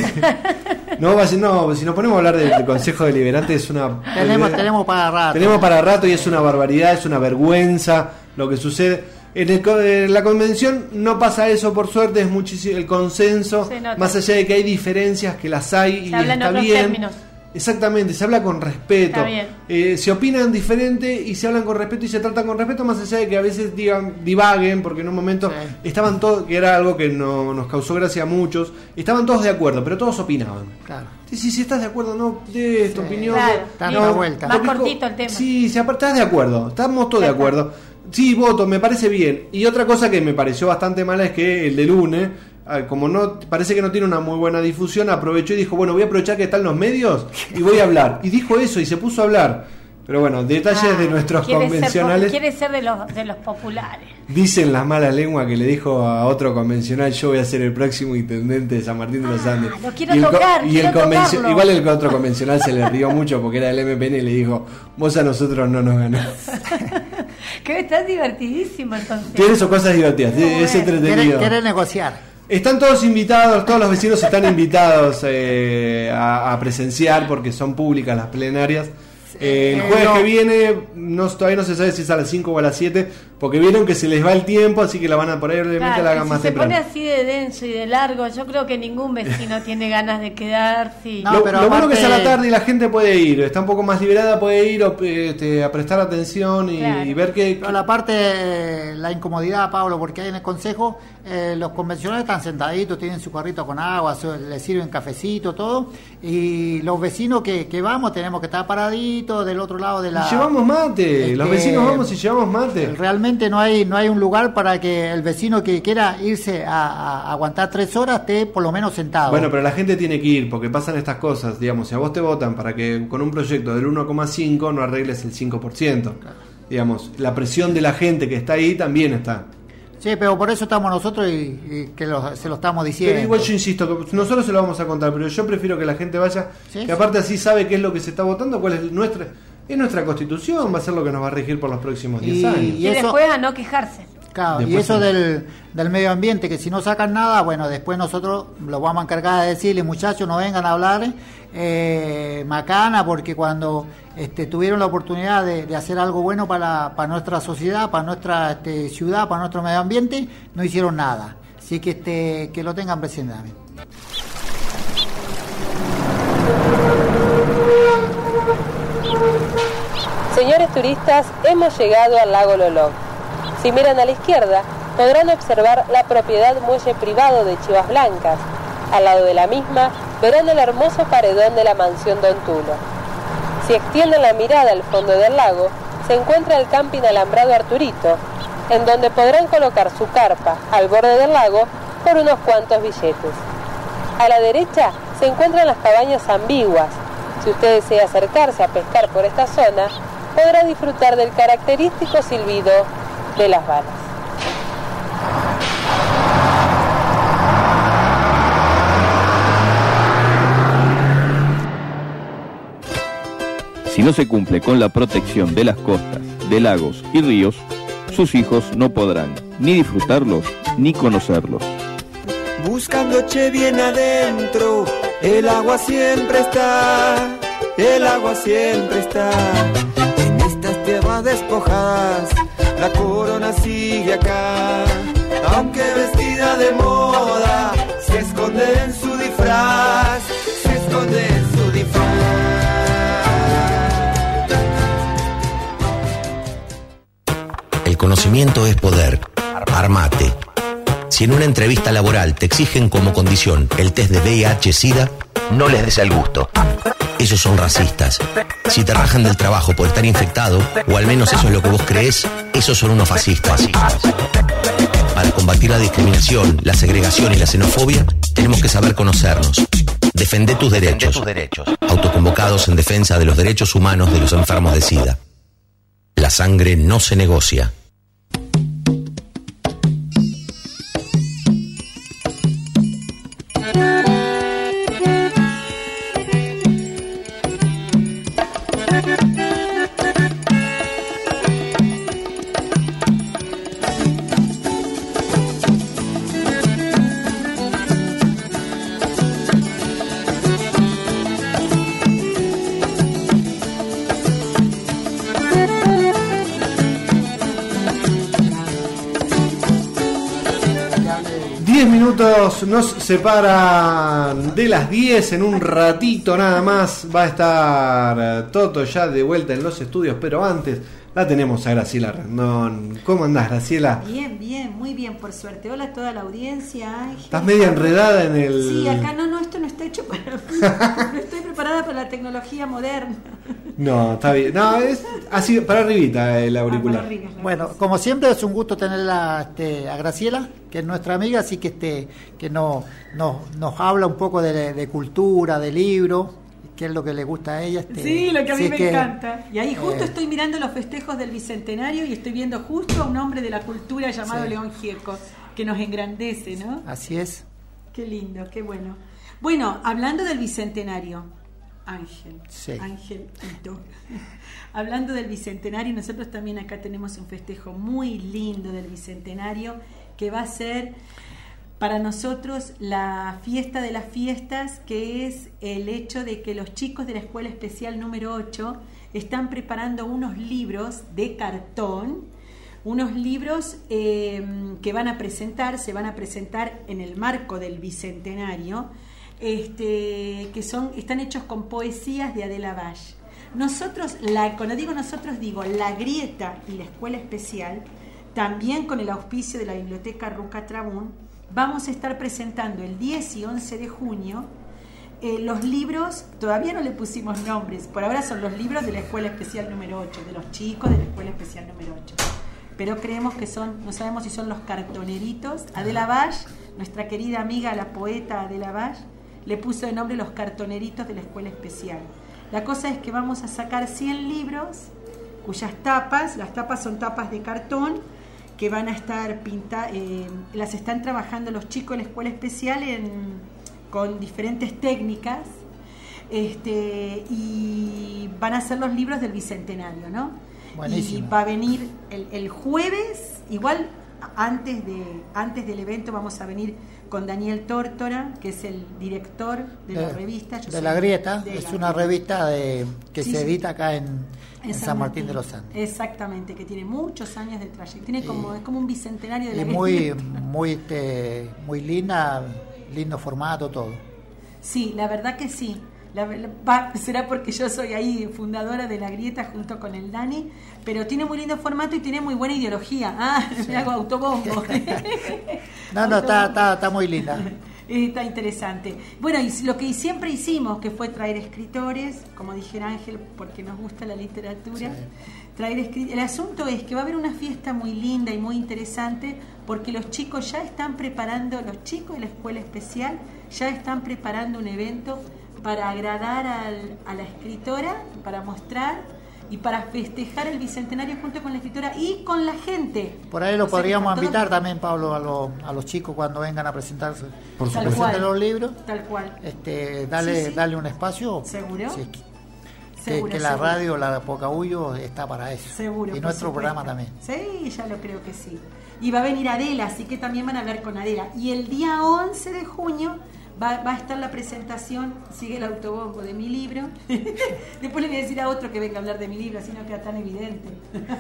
No, si nos ponemos a hablar del Consejo Deliberante es una... Tenemos para rato. Tenemos para rato y es una barbaridad, es una vergüenza lo que sucede. En la convención no pasa eso, por suerte, es muchísimo el consenso, más allá de que hay diferencias, que las hay, y está bien. Términos. Exactamente, se habla con respeto, se opinan diferente y se hablan con respeto y se tratan con respeto, más allá de que a veces divaguen, porque en un momento estaban todos, que era algo que nos causó gracia a muchos, estaban todos de acuerdo, pero todos opinaban. Claro. Si estás de acuerdo, no des tu opinión. Claro, no, vuelta. Más cortito el tema. Sí, si estás de acuerdo, estamos todos de acuerdo. Sí, voto, me parece bien. Y otra cosa que me pareció bastante mala es que el de lunes, como no parece que no tiene una muy buena difusión, aprovechó y dijo, bueno, voy a aprovechar que están los medios y voy a hablar. Y dijo eso y se puso a hablar. Pero bueno, detalles de nuestros convencionales. Quiere ser de los populares. Dicen las malas lenguas que le dijo a otro convencional, yo voy a ser el próximo intendente de San Martín de los Andes. Lo quiero tocar, igual el otro convencional se le rió mucho porque era del MPN y le dijo, vos a nosotros no nos ganás. Que estás divertidísimo entonces. Tienes cosas divertidas, es entretenido. ¿Querés negociar? Están todos invitados, todos los vecinos están invitados a presenciar porque son públicas las plenarias. El jueves que viene, todavía no se sabe si es a las 5 o a las 7, porque vieron que se les va el tiempo, así que la van a poner, obviamente la hagan más temprano. Si se pone así de denso y de largo, yo creo que ningún vecino tiene ganas de quedarse. Lo bueno que es a la tarde y la gente puede ir, está un poco más liberada, puede ir a prestar atención y ver que... Pero la parte, la incomodidad, Pablo, porque hay en el consejo, los convencionales están sentaditos, tienen su carrito con agua, les sirven cafecito, todo, y los vecinos que vamos tenemos que estar paraditos del otro lado de la... Y llevamos mate, los vecinos vamos y llevamos mate. Realmente no hay un lugar para que el vecino que quiera irse a aguantar 3 horas esté por lo menos sentado. Bueno, pero la gente tiene que ir porque pasan estas cosas, digamos, si a vos te votan para que con un proyecto del 1,5 no arregles el 5%. Claro. Digamos, la presión de la gente que está ahí también está. Sí, pero por eso estamos nosotros y que se lo estamos diciendo. Pero igual yo insisto, que nosotros se lo vamos a contar, pero yo prefiero que la gente vaya, que aparte así sabe qué es lo que se está votando, cuál es nuestra constitución, va a ser lo que nos va a regir por los próximos 10 años. Y después a no quejarse. Claro, después y eso del medio ambiente, que si no sacan nada, bueno, después nosotros lo vamos a encargar de decirle, muchachos, no vengan a hablar macana, porque cuando tuvieron la oportunidad de hacer algo bueno para nuestra sociedad, para nuestra ciudad, para nuestro medio ambiente, no hicieron nada. Así que lo tengan presente también. Señores turistas, hemos llegado al lago Loló. Si miran a la izquierda, podrán observar la propiedad muelle privado de Chivas Blancas. Al lado de la misma, verán el hermoso paredón de la mansión Don Tulo. Si extienden la mirada al fondo del lago, se encuentra el camping alambrado Arturito, en donde podrán colocar su carpa al borde del lago por unos cuantos billetes. A la derecha se encuentran las cabañas ambiguas. Si usted desea acercarse a pescar por esta zona, podrá disfrutar del característico silbido de las balas. Si no se cumple con la protección de las costas, de lagos y ríos, sus hijos no podrán ni disfrutarlos ni conocerlos. Buscando che bien adentro, el agua siempre está, el agua siempre está. En estas tierras despojadas, la corona sigue acá. Aunque vestida de moda, se esconde en su disfraz, se esconde en su disfraz. El conocimiento es poder. Armate. Si en una entrevista laboral te exigen como condición el test de VIH-Sida, no les des el gusto. Esos son racistas. Si te rajan del trabajo por estar infectado, o al menos eso es lo que vos creés, esos son unos fascistas. Para combatir la discriminación, la segregación y la xenofobia, tenemos que saber conocernos. Defendé tus derechos. Autoconvocados en defensa de los derechos humanos de los enfermos de SIDA. La sangre no se negocia. Nos separan de las 10. En un ratito nada más va a estar Toto ya de vuelta en los estudios, pero antes la tenemos a Graciela Randón. ¿Cómo andás, Graciela? Bien, muy bien, por suerte. Hola a toda la audiencia, Ángel. Estás media enredada en el... Sí, acá no, esto no está hecho para mí. No estoy preparada para la tecnología moderna. No, está bien. No, es así, para arribita el auricular. Para arriba, bueno, como siempre es un gusto tenerla a Graciela, que es nuestra amiga, así que que nos habla un poco de cultura, de libro, que es lo que le gusta a ella. Sí, lo que a mí me encanta. Y ahí justo estoy mirando los festejos del Bicentenario y estoy viendo justo a un hombre de la cultura llamado León Gieco, que nos engrandece, ¿no? Así es. Qué lindo, qué bueno. Bueno, hablando del Bicentenario, Ángel, sí. Ángelito. Hablando del Bicentenario, nosotros también acá tenemos un festejo muy lindo del Bicentenario, que va a ser para nosotros la fiesta de las fiestas, que es el hecho de que los chicos de la Escuela Especial número 8 están preparando unos libros de cartón, unos libros que se van a presentar en el marco del Bicentenario, que están hechos con poesías de Adela Valle. Nosotros, cuando digo nosotros, digo La Grieta y la Escuela Especial, también con el auspicio de la Biblioteca Ruca Trabún, vamos a estar presentando el 10 y 11 de junio los libros, todavía no le pusimos nombres, por ahora son los libros de la Escuela Especial número 8, de los chicos de la Escuela Especial número 8. Pero creemos que no sabemos si son los cartoneritos. Adela Valle, nuestra querida amiga, la poeta Adela Valle, le puso de nombre los cartoneritos de la Escuela Especial. La cosa es que vamos a sacar 100 libros, cuyas las tapas son tapas de cartón, que van a estar pintadas, las están trabajando los chicos de la Escuela Especial con diferentes técnicas, y van a ser los libros del Bicentenario, ¿no? Buenísimo. Y va a venir el jueves, igual antes del evento vamos a venir con Daniel Tórtora, que es el director de la revista. De La Grieta, es una revista que se edita acá en San Martín de los Andes. Exactamente, que tiene muchos años de trayectoria. Es como un bicentenario de la Grieta. Muy linda, lindo formato, todo. Sí, la verdad que sí. Será porque yo soy ahí fundadora de La Grieta junto con el Dani, pero tiene muy lindo formato y tiene muy buena ideología. Sí. Me hago autobombo. No, está muy linda. Está interesante. Bueno, y lo que siempre hicimos, que fue traer escritores, como dijera Ángel, porque nos gusta la literatura, sí. El asunto es que va a haber una fiesta muy linda y muy interesante, porque los chicos ya están preparando, los chicos de la Escuela Especial ya están preparando un evento para agradar a la escritora, para mostrar y para festejar el Bicentenario junto con la escritora y con la gente. Por ahí lo podríamos invitar también, Pablo, a los chicos cuando vengan a presentarse. Por supuesto. Presenten los libros. Tal cual. Darle un espacio. ¿Seguro? Sí, Seguro, que la radio, la Pocahuyo, está para eso. Seguro. Y nuestro programa también. Sí, ya lo creo que sí. Y va a venir Adela, así que también van a hablar con Adela. Y el día 11 de junio va a estar la presentación, sigue el autobombo, de mi libro. Después le voy a decir a otro que venga a hablar de mi libro, así no queda tan evidente.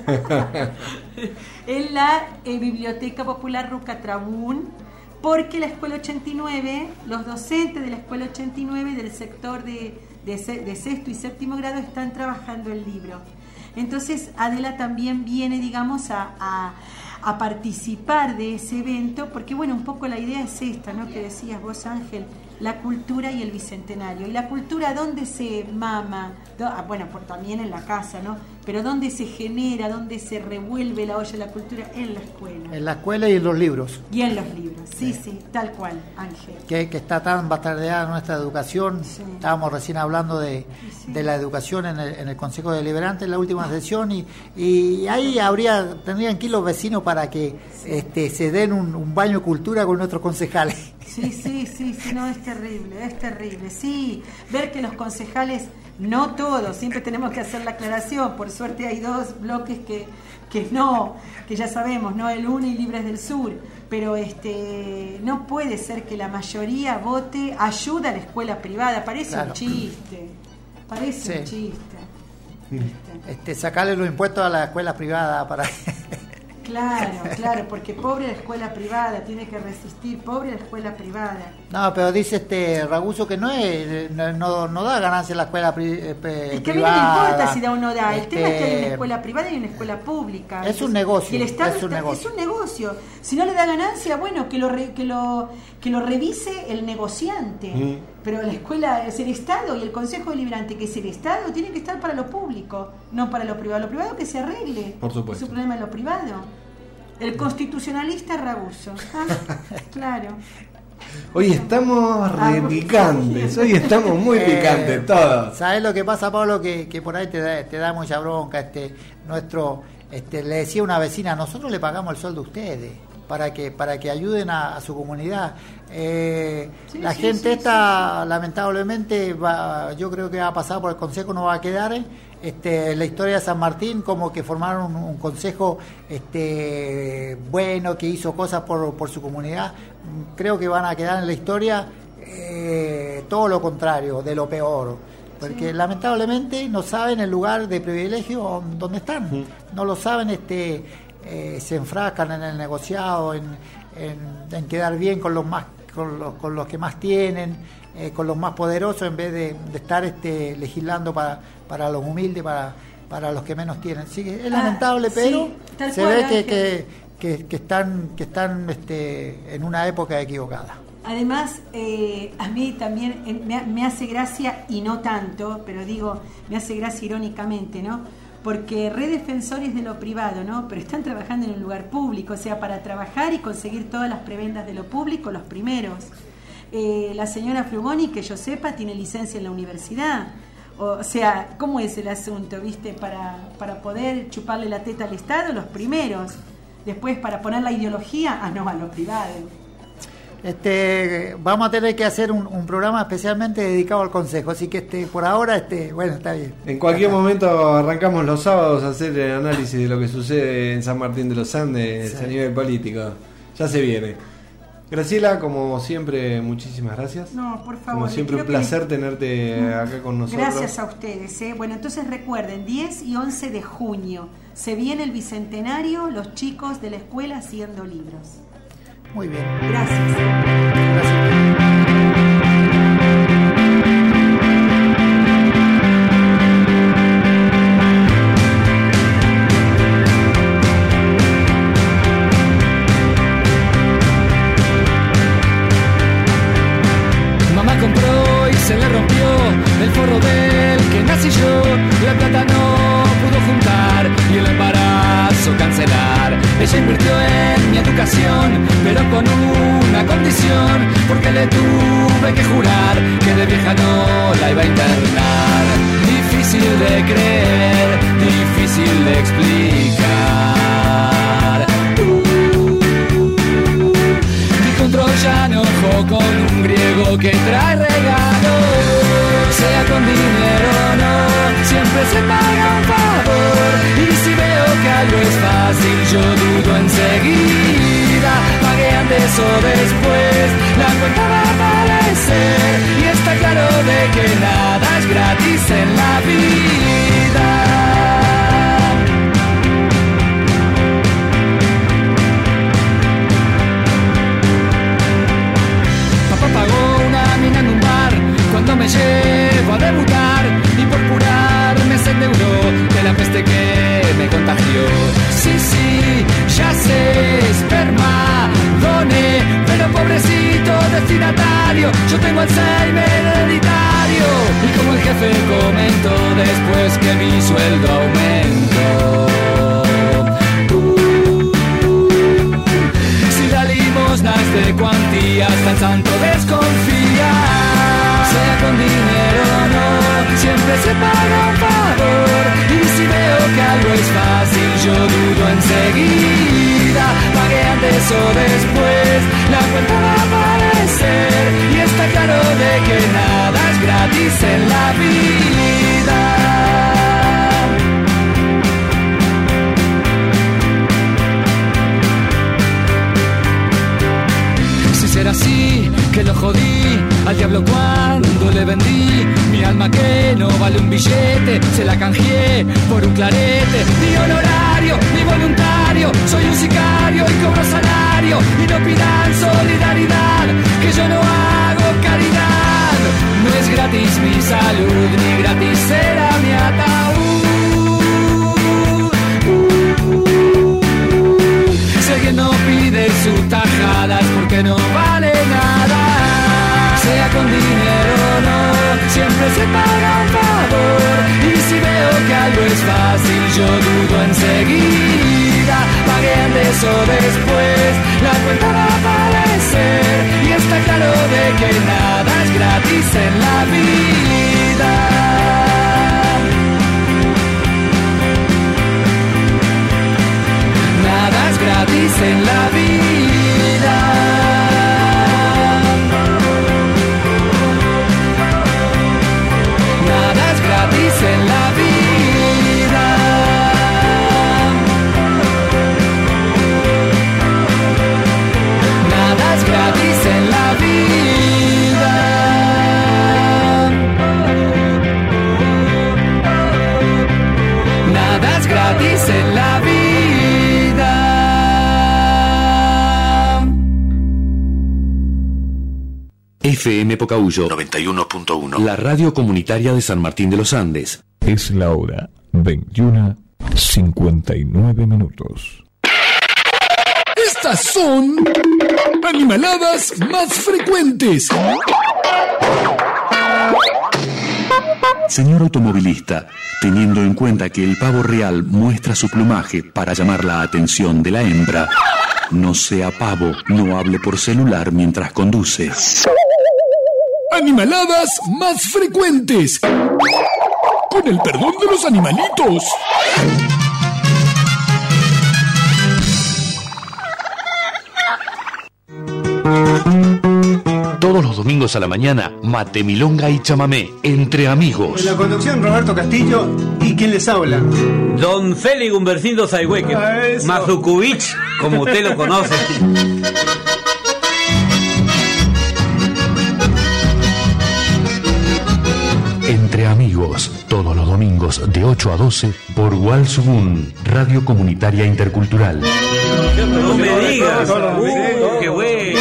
En la Biblioteca Popular Ruca Trabún, porque la Escuela 89, los docentes de la Escuela 89 del sector de sexto y séptimo grado están trabajando el libro. Entonces Adela también viene, digamos, a participar de ese evento, porque bueno, un poco la idea es esta, ¿no? Que decías vos, Ángel, la cultura y el bicentenario. ¿Y la cultura dónde se mama? Bueno, también en la casa, ¿no? Pero ¿dónde se genera, dónde se revuelve la olla de la cultura? En la escuela. En la escuela y en los libros. Y en los libros, sí, tal cual, Ángel. Que está tan bastardeada nuestra educación. Sí. Estábamos recién hablando de la educación en el Consejo Deliberante en la última sesión y ahí tendrían que ir los vecinos para que se den un baño de cultura con nuestros concejales. Sí, no, es terrible, sí, ver que los concejales, no todos, siempre tenemos que hacer la aclaración, por suerte hay 2 bloques que ya sabemos, ¿no? El UNE y Libres del Sur, pero no puede ser que la mayoría vote ayuda a la escuela privada, parece un chiste, un chiste. Sacarle los impuestos a la escuela privada para... Claro, porque pobre la escuela privada, tiene que resistir, pobre la escuela privada. No, pero dice Raguso que no da ganancia la escuela privada. Es que a mí no me importa si da o no da, el tema es que hay una escuela privada y una escuela pública. Es un negocio. Y el Estado es un negocio. Si no le da ganancia, bueno, que lo revise el negociante. Pero la escuela es el Estado y el Consejo Deliberante, que es el Estado, tiene que estar para lo público, no para lo privado. Lo privado que se arregle. Por supuesto. Es un problema de lo privado. El constitucionalista Raguso. Claro. Hoy estamos picantes, hoy estamos muy picantes todos. ¿Sabes lo que pasa, Pablo? Que por ahí te da mucha bronca. Le decía una vecina, nosotros le pagamos el sueldo a ustedes para que ayuden a su comunidad. La gente esta lamentablemente yo creo que va a pasar por el consejo, no va a quedar la historia de San Martín, como que formaron un consejo bueno, que hizo cosas por su comunidad. Creo que van a quedar en la historia todo lo contrario, de lo peor, porque lamentablemente no saben el lugar de privilegio donde están, no lo saben, se enfrascan en el negociado, en quedar bien con con los que más tienen, con los más poderosos, en vez de estar legislando para los humildes, para los que menos tienen. Sí, es lamentable, pero se ve que están en una época equivocada. Además, a mí también me hace gracia, y no tanto, pero digo, me hace gracia irónicamente, ¿no? Porque redefensores de lo privado, ¿no? Pero están trabajando en un lugar público, o sea, para trabajar y conseguir todas las prebendas de lo público, los primeros. La señora Frugoni, que yo sepa, tiene licencia en la universidad. O sea, ¿cómo es el asunto, viste? Para poder chuparle la teta al Estado, los primeros. Después, para poner la ideología, a lo privado. Vamos a tener que hacer un programa especialmente dedicado al Consejo, así que por ahora, bueno, está bien. En cualquier momento arrancamos los sábados a hacer el análisis de lo que sucede en San Martín de los Andes a nivel político. Ya se viene. Graciela, como siempre, muchísimas gracias. No, por favor. Como siempre, un placer tenerte acá con nosotros. Gracias a ustedes. Bueno, entonces recuerden, 10 y 11 de junio se viene el Bicentenario, los chicos de la escuela haciendo libros. Muy bien. Gracias. Mamá compró y se le rompió el forro del que nací yo. La plata no pudo juntar y el embarazo cancelar. Ella invirtió en mi educación, pero con una condición, porque le tuve que jurar que de vieja no la iba a internar. Difícil de creer, difícil de explicar. Dijo un troyano con un griego que trae regalos, sea con dinero o no, siempre se paga un favor. Y si veo que algo es fácil, yo dudo enseguida. Pagué antes o después, la cuenta va a aparecer. Y está claro de que nada es gratis en la vida. Papá pagó una mina en un bar cuando me llevo a debutar, y por curarme se endeudó de la peste que me contagió. Sí, ya sé, esperma doné, pero pobrecito destinatario horario, yo tengo Alzheimer hereditario. Y como el jefe comentó después que mi sueldo aumentó. Si la limosna es de cuantía, hasta el santo desconfía. Sea con dinero o no, siempre se paga un favor. Y si veo que algo es fácil, yo dudo enseguida. Pagué antes o después, la cuenta va a aparecer. Y está claro de que nada es gratis en la vida. Si será así, que lo jodí al diablo cuando le vendí mi alma que no vale un billete, se la canjeé por un clarete. Ni honorario, ni voluntario, soy un sicario y cobro salario. Y no pidan solidaridad, que yo no hago caridad. No es gratis mi salud, ni gratis será mi ataúd. Si alguien no pide sus tajadas porque no vale nada. Sea con dinero o no, siempre se paga un favor. Y si veo que algo es fácil, yo dudo enseguida. Pagué antes o después, la cuenta va a aparecer. Y está claro de que nada es gratis en la vida. Nada es gratis en la vida. Nada es gratis en la vida. Nada es gratis en la vida. Nada es gratis en la vida. FM Pocahuyo 91.1, la radio comunitaria de San Martín de los Andes. Es la hora 21:59. Estas son animaladas más frecuentes. Señor automovilista, teniendo en cuenta que el pavo real muestra su plumaje para llamar la atención de la hembra, no sea pavo, no hable por celular mientras conduce. Animaladas más frecuentes. Con el perdón de los animalitos. Todos los domingos a la mañana, mate, milonga y chamamé, entre amigos. En la conducción, Roberto Castillo, ¿y quién les habla? Don Félix Humbercindo Zaihueque, Mazucubich, como usted lo conoce. Entre amigos, todos los domingos de 8 a 12 por Walsubun, Radio Comunitaria Intercultural. No me digas, qué bueno.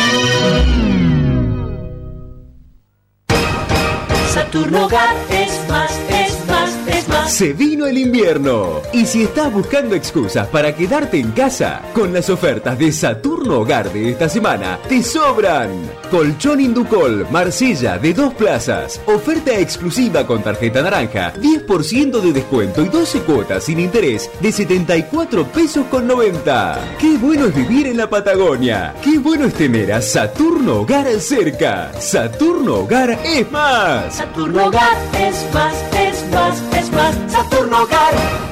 Saturno Hogar es más, es más, es más. Se vino el invierno y si estás buscando excusas para quedarte en casa, con las ofertas de Saturno Hogar de esta semana, te sobran. Colchón Inducol, Marsella de 2 plazas, oferta exclusiva con tarjeta naranja, 10% de descuento y 12 cuotas sin interés de 74 pesos con 90. Qué bueno es vivir en la Patagonia, qué bueno es tener a Saturno Hogar cerca. Saturno Hogar es más. Saturno Hogar es más, es más, es más. Saturno Hogar.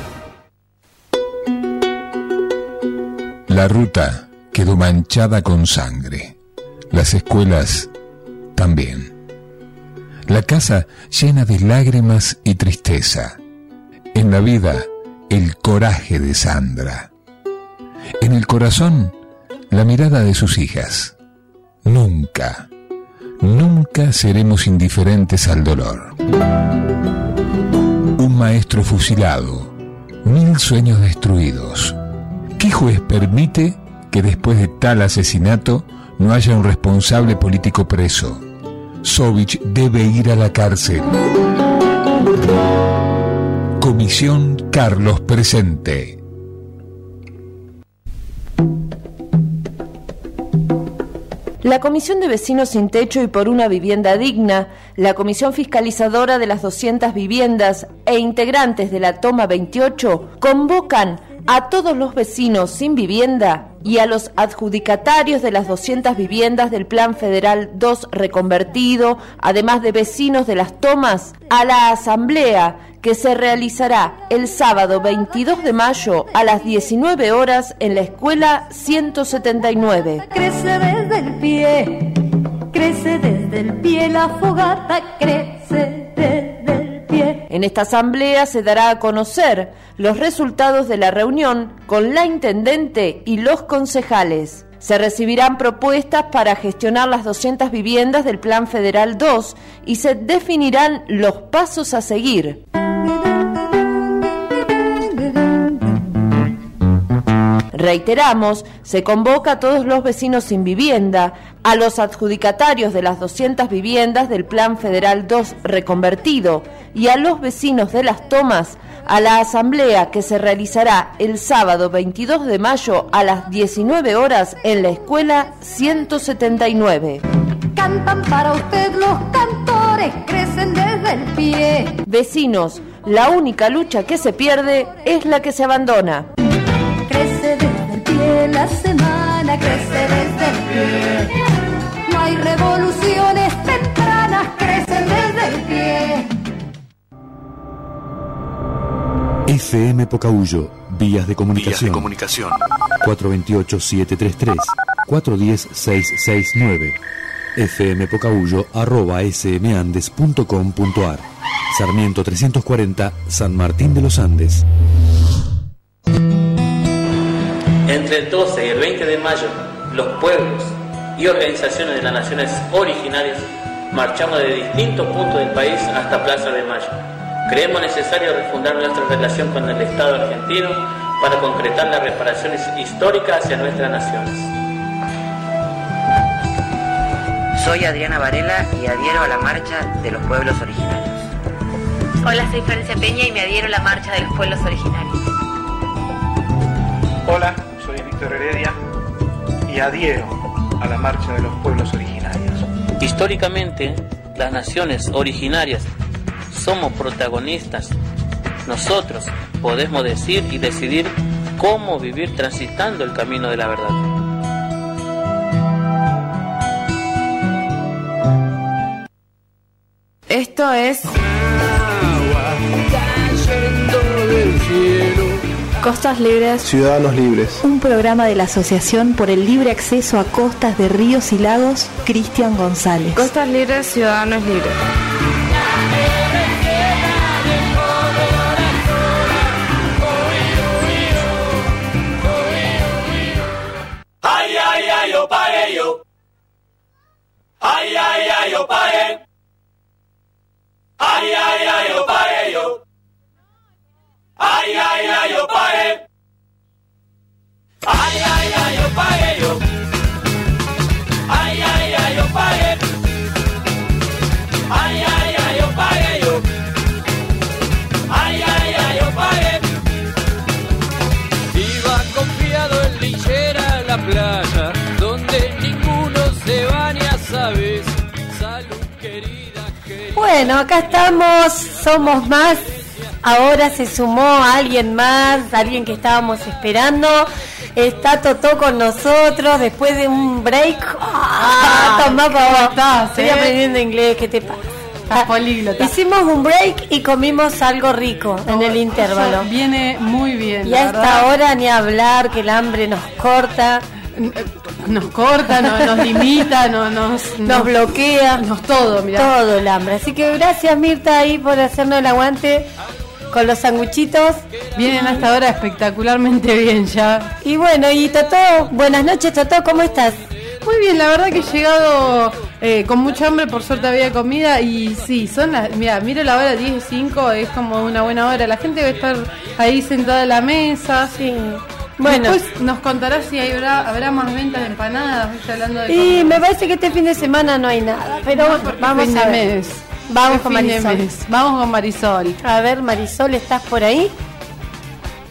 La ruta quedó manchada con sangre. Las escuelas también. La casa llena de lágrimas y tristeza. En la vida, el coraje de Sandra. En el corazón, la mirada de sus hijas. Nunca, nunca seremos indiferentes al dolor. Un maestro fusilado, 1000 sueños destruidos. ¿Qué juez permite que después de tal asesinato no haya un responsable político preso? Sovich debe ir a la cárcel. Comisión Carlos presente. La Comisión de Vecinos Sin Techo y por una Vivienda Digna, la Comisión Fiscalizadora de las 200 viviendas e integrantes de la Toma 28 convocan a todos los vecinos sin vivienda y a los adjudicatarios de las 200 viviendas del Plan Federal 2 reconvertido, además de vecinos de las tomas, a la asamblea que se realizará el sábado 22 de mayo a las 19 horas en la Escuela 179. Crece desde el pie la fogata, crece desde el pie. En esta asamblea se dará a conocer los resultados de la reunión con la intendente y los concejales. Se recibirán propuestas para gestionar las 200 viviendas del Plan Federal 2 y se definirán los pasos a seguir. Reiteramos, se convoca a todos los vecinos sin vivienda, a los adjudicatarios de las 200 viviendas del Plan Federal 2 reconvertido y a los vecinos de las tomas a la asamblea que se realizará el sábado 22 de mayo a las 19 horas en la Escuela 179. Cantan para usted los cantores, crecen desde el pie. Vecinos, la única lucha que se pierde es la que se abandona. Crece desde el pie la semana, crece desde el pie. No hay revoluciones tempranas, crecen desde el pie. FM Pocahuyo, vías de comunicación. 428-733, 410-669. fmpocahuyo@smandes.com.ar. Sarmiento 340, San Martín de los Andes. Entre el 12 y el 20 de mayo, los pueblos y organizaciones de las naciones originarias marchamos de distintos puntos del país hasta Plaza de Mayo. Creemos necesario refundar nuestra relación con el Estado argentino para concretar las reparaciones históricas hacia nuestras naciones. Soy Adriana Varela y adhiero a la marcha de los pueblos originarios. Hola, soy Florencia Peña y me adhiero a la marcha de los pueblos originarios. Hola, soy Víctor Heredia y adhiero a la marcha de los pueblos originarios. Históricamente, las naciones originarias somos protagonistas. Nosotros podemos decir y decidir cómo vivir transitando el camino de la verdad. Esto es Costas Libres, Ciudadanos Libres. un programa de la Asociación por el Libre Acceso a Costas de Ríos y Lagos, Cristian González. Costas Libres, Ciudadanos Libres. Ay, ay, ay, yo pagué yo. Ay, ay, ay, yo pagué. Ay, ay, ay, yo pagué yo. Ay, ay, ay, yo pagué. Ay, ay, ay, yo pagué yo. Ay, ay, ay, yo pagué. Ay, ay, ay, yo pagué yo. Ay, ay, ay, yo pagué. Iba confiado en Linchera, la playa, donde ninguno se baña, sabes. Salud, querida, querida. Bueno, acá estamos, somos más. Ahora se sumó alguien más, alguien que estábamos esperando. Está Totó con nosotros después de un break. Tomá, ¿cómo estás? Estoy aprendiendo inglés, ¿qué te pasa? Políglota. Hicimos un break y comimos algo rico en el intervalo. Viene muy bien. Y a esta hora ni hablar, que el hambre nos corta. Nos corta, nos limita, nos bloquea. Todo, mirá. Todo el hambre. Así que gracias, Mirta, ahí por hacernos el aguante con los sanguchitos. Vienen hasta ahora espectacularmente bien ya. Y bueno, y Totó, buenas noches, Totó, ¿cómo estás? Muy bien, la verdad que he llegado con mucha hambre, por suerte había comida y sí, son las, miro la hora 10:05, es como una buena hora, la gente va a estar ahí sentada en la mesa. Sí. Bueno, después nos contarás si habrá más ventas de empanadas, ¿viste? Hablando de y comer. me parece que este fin de semana no hay nada, pero No, vamos fin a de ver. mes. Vamos con Fin de Marisol. mes. Vamos con Marisol. A ver, Marisol, ¿estás por ahí?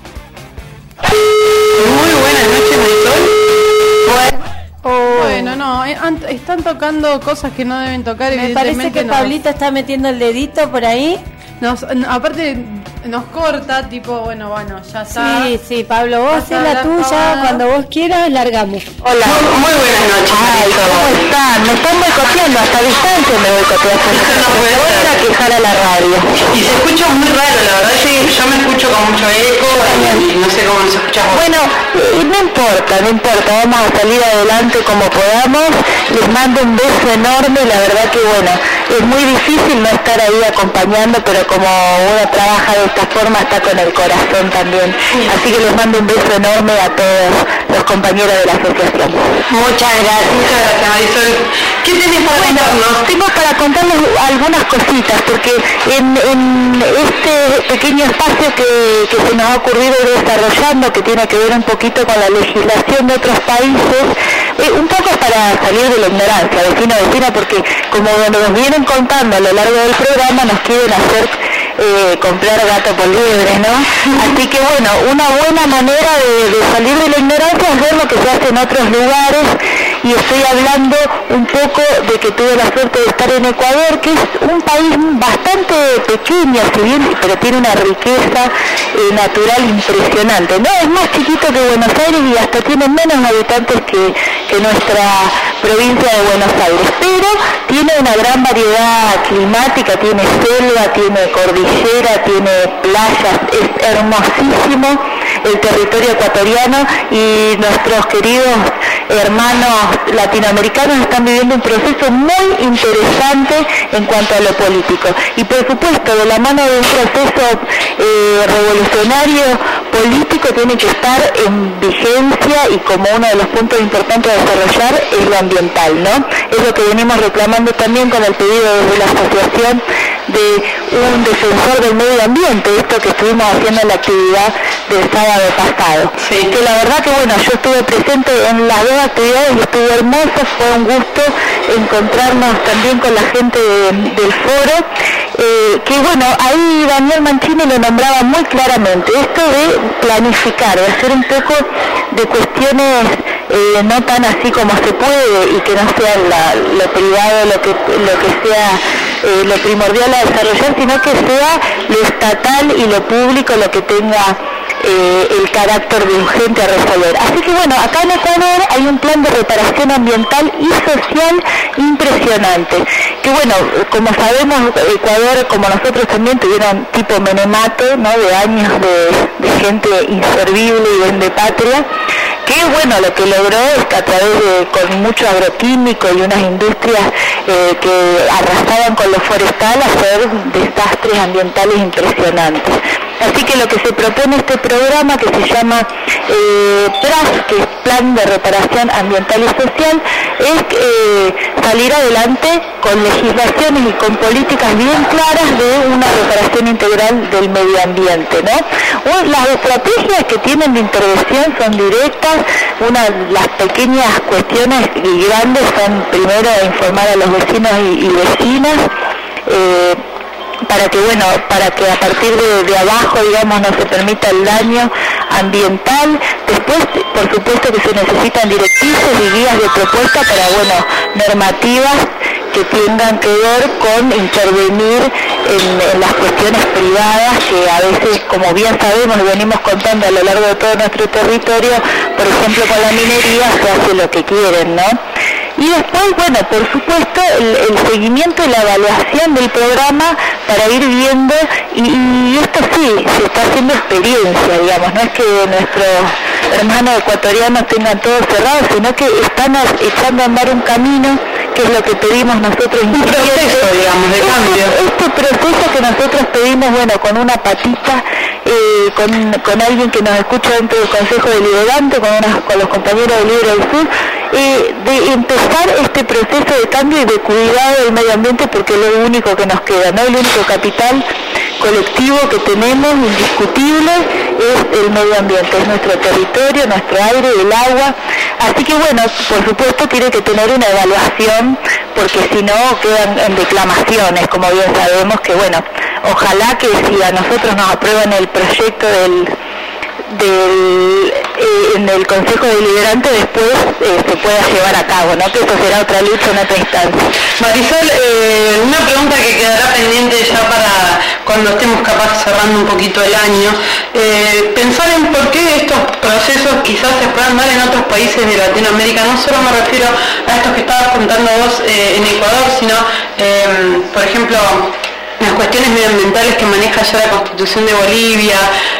Muy buenas noches, Marisol. Bueno, Bueno, no, no, están tocando cosas que no deben tocar. Me parece que Pablito está metiendo el dedito por ahí. Aparte nos corta, tipo, bueno, ya está. Sí, Pablo, vos haces la tuya, cuando vos quieras, largamos. Hola, muy buenas noches. Ay, ¿cómo están? Me están boicoteando, hasta distancia me boicoteando. Me voy a quejar a la radio. Y se escucha muy raro, la verdad, sí, yo me escucho con mucho eco y no sé cómo nos escuchamos. Bueno, no importa, vamos a salir adelante como podamos. Les mando un beso enorme, la verdad que bueno, es muy difícil no estar ahí acompañando, pero como uno trabaja de esta forma, está con el corazón también. Así que les mando un beso enorme a todos los compañeros de la asociación. Muchas gracias, Marisol. ¿Qué tenés para contarnos? Tengo para contarles algunas cositas, porque en este pequeño espacio que se nos ha ocurrido ir desarrollando, que tiene que ver un poquito con la legislación de otros países, un poco para salir de la ignorancia, vecina, porque como nos vienen contando a lo largo del programa, nos quieren hacer comprar gato por liebre, ¿no? Así que bueno, una buena manera de salir de la ignorancia es ver lo que se hace en otros lugares, y estoy hablando un poco de que tuve la suerte de estar en Ecuador, que es un país bastante pequeño, si bien, pero tiene una riqueza natural impresionante, ¿no? Es más chiquito que Buenos Aires y hasta tiene menos habitantes que nuestra provincia de Buenos Aires, pero tiene una gran variedad climática, tiene selva, tiene cordillera, tiene playas, es hermosísimo el territorio ecuatoriano, y nuestros queridos hermanos latinoamericanos están viviendo un proceso muy interesante en cuanto a lo político, y por supuesto de la mano de un proceso revolucionario político tiene que estar en vigencia, y como uno de los puntos importantes a desarrollar es lo ambiental, ¿no? Es lo que venimos reclamando también con el pedido desde la asociación de un defensor del medio ambiente, esto que estuvimos haciendo en la actividad del sábado pasado. Sí. Que la verdad que bueno, yo estuve presente en las dos actividades y estuvo hermoso, fue un gusto encontrarnos también con la gente del foro, que bueno, ahí Daniel Mancini lo nombraba muy claramente, esto de planificar, de hacer un poco de cuestiones no tan así como se puede, y que no sea lo privado lo que sea lo primordial a desarrollar, sino que sea lo estatal y lo público lo que tenga el carácter de urgente a resolver. Así que bueno, acá en Ecuador hay un plan de reparación ambiental y social impresionante, que bueno, como sabemos, Ecuador, como nosotros también, tuvieron tipo menemato, ¿no? De años de gente inservible y vendepatria, que bueno, lo que logró es que a través con mucho agroquímico y unas industrias que arrasaban con lo forestal, hacer desastres ambientales impresionantes. Así que lo que se propone este programa, que se llama PRAS, que es Plan de Reparación Ambiental y Social, es salir adelante con legislaciones y con políticas bien claras de una reparación integral del medio ambiente, ¿no? Las estrategias que tienen de intervención son directas, las pequeñas cuestiones y grandes son primero informar a los vecinos y vecinas, para que a partir de abajo, digamos, no se permita el daño ambiental. Después, por supuesto que se necesitan directrices y guías de propuesta para, normativas que tengan que ver con intervenir en las cuestiones privadas, que a veces, como bien sabemos y venimos contando a lo largo de todo nuestro territorio, por ejemplo con la minería se hace lo que quieren, ¿no? Y después, por supuesto, el seguimiento y la evaluación del programa para ir viendo, y esto sí, se está haciendo experiencia, digamos, no es que nuestros hermanos ecuatorianos tengan todo cerrado, sino que están echando a andar un camino, que es lo que pedimos nosotros. Un proceso, digamos, de cambio. Este proceso que nosotros pedimos, con una patita, con alguien que nos escucha dentro del Consejo Deliberante, con los compañeros de Libre del Sur, de empezar este proceso de cambio y de cuidado del medio ambiente, porque es lo único que nos queda, ¿no? El único capital colectivo que tenemos, indiscutible, es el medio ambiente, es nuestro territorio, nuestro aire, el agua. Así que por supuesto tiene que tener una evaluación, porque si no quedan en declamaciones, como bien sabemos, que ojalá que si a nosotros nos aprueban el proyecto del en el Consejo Deliberante después se pueda llevar a cabo, ¿no? Que eso será otra lucha en otra instancia. Marisol, una pregunta que quedará pendiente ya para cuando estemos capaz cerrando un poquito el año, pensar en por qué estos procesos quizás se puedan dar en otros países de Latinoamérica. No solo me refiero a estos que estabas contando vos en Ecuador, sino por ejemplo las cuestiones medioambientales que maneja ya la Constitución de Bolivia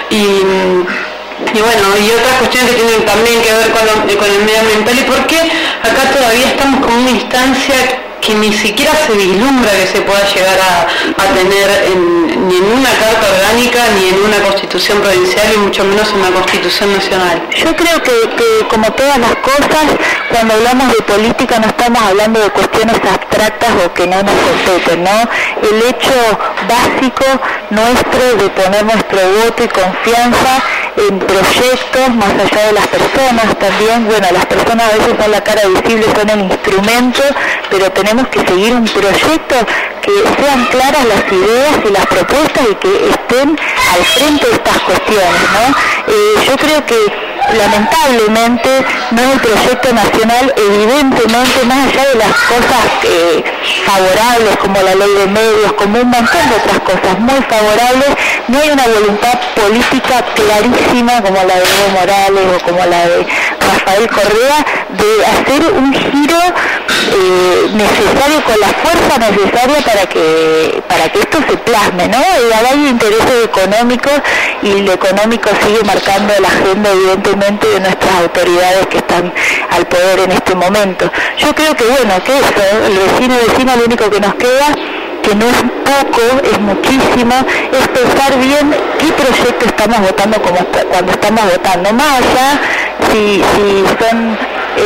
y bueno, y otras cuestiones que tienen también que ver con el medio ambiental, y por qué acá todavía estamos con una instancia que ni siquiera se vislumbra que se pueda llegar a tener ni en una carta orgánica, ni en una constitución provincial, y mucho menos en una constitución nacional. Yo creo que como todas las cosas, cuando hablamos de política no estamos hablando de cuestiones abstractas o que no nos competen, ¿no? El hecho básico nuestro de poner nuestro voto y confianza en proyectos más allá de las personas también. Bueno, las personas a veces son la cara visible, son el instrumento, pero tenemos que seguir un proyecto que sean claras las ideas y las propuestas y que estén al frente de estas cuestiones, ¿no? Yo creo que lamentablemente no es el proyecto nacional, evidentemente, más allá de las cosas favorables como la ley de medios, como un montón de otras cosas muy favorables, no hay una voluntad política clarísima como la de Evo Morales o como la de Rafael Correa de hacer un giro necesario, con la fuerza necesaria para que esto se plasme, ¿no? Hay intereses económicos y lo económico sigue marcando la agenda, evidentemente, de nuestras autoridades que están al poder en este momento. Yo creo que, bueno, que eso, el vecino y vecina, lo único que nos queda, que no es poco, es muchísimo, es pensar bien qué proyecto estamos votando cuando estamos votando, más allá si son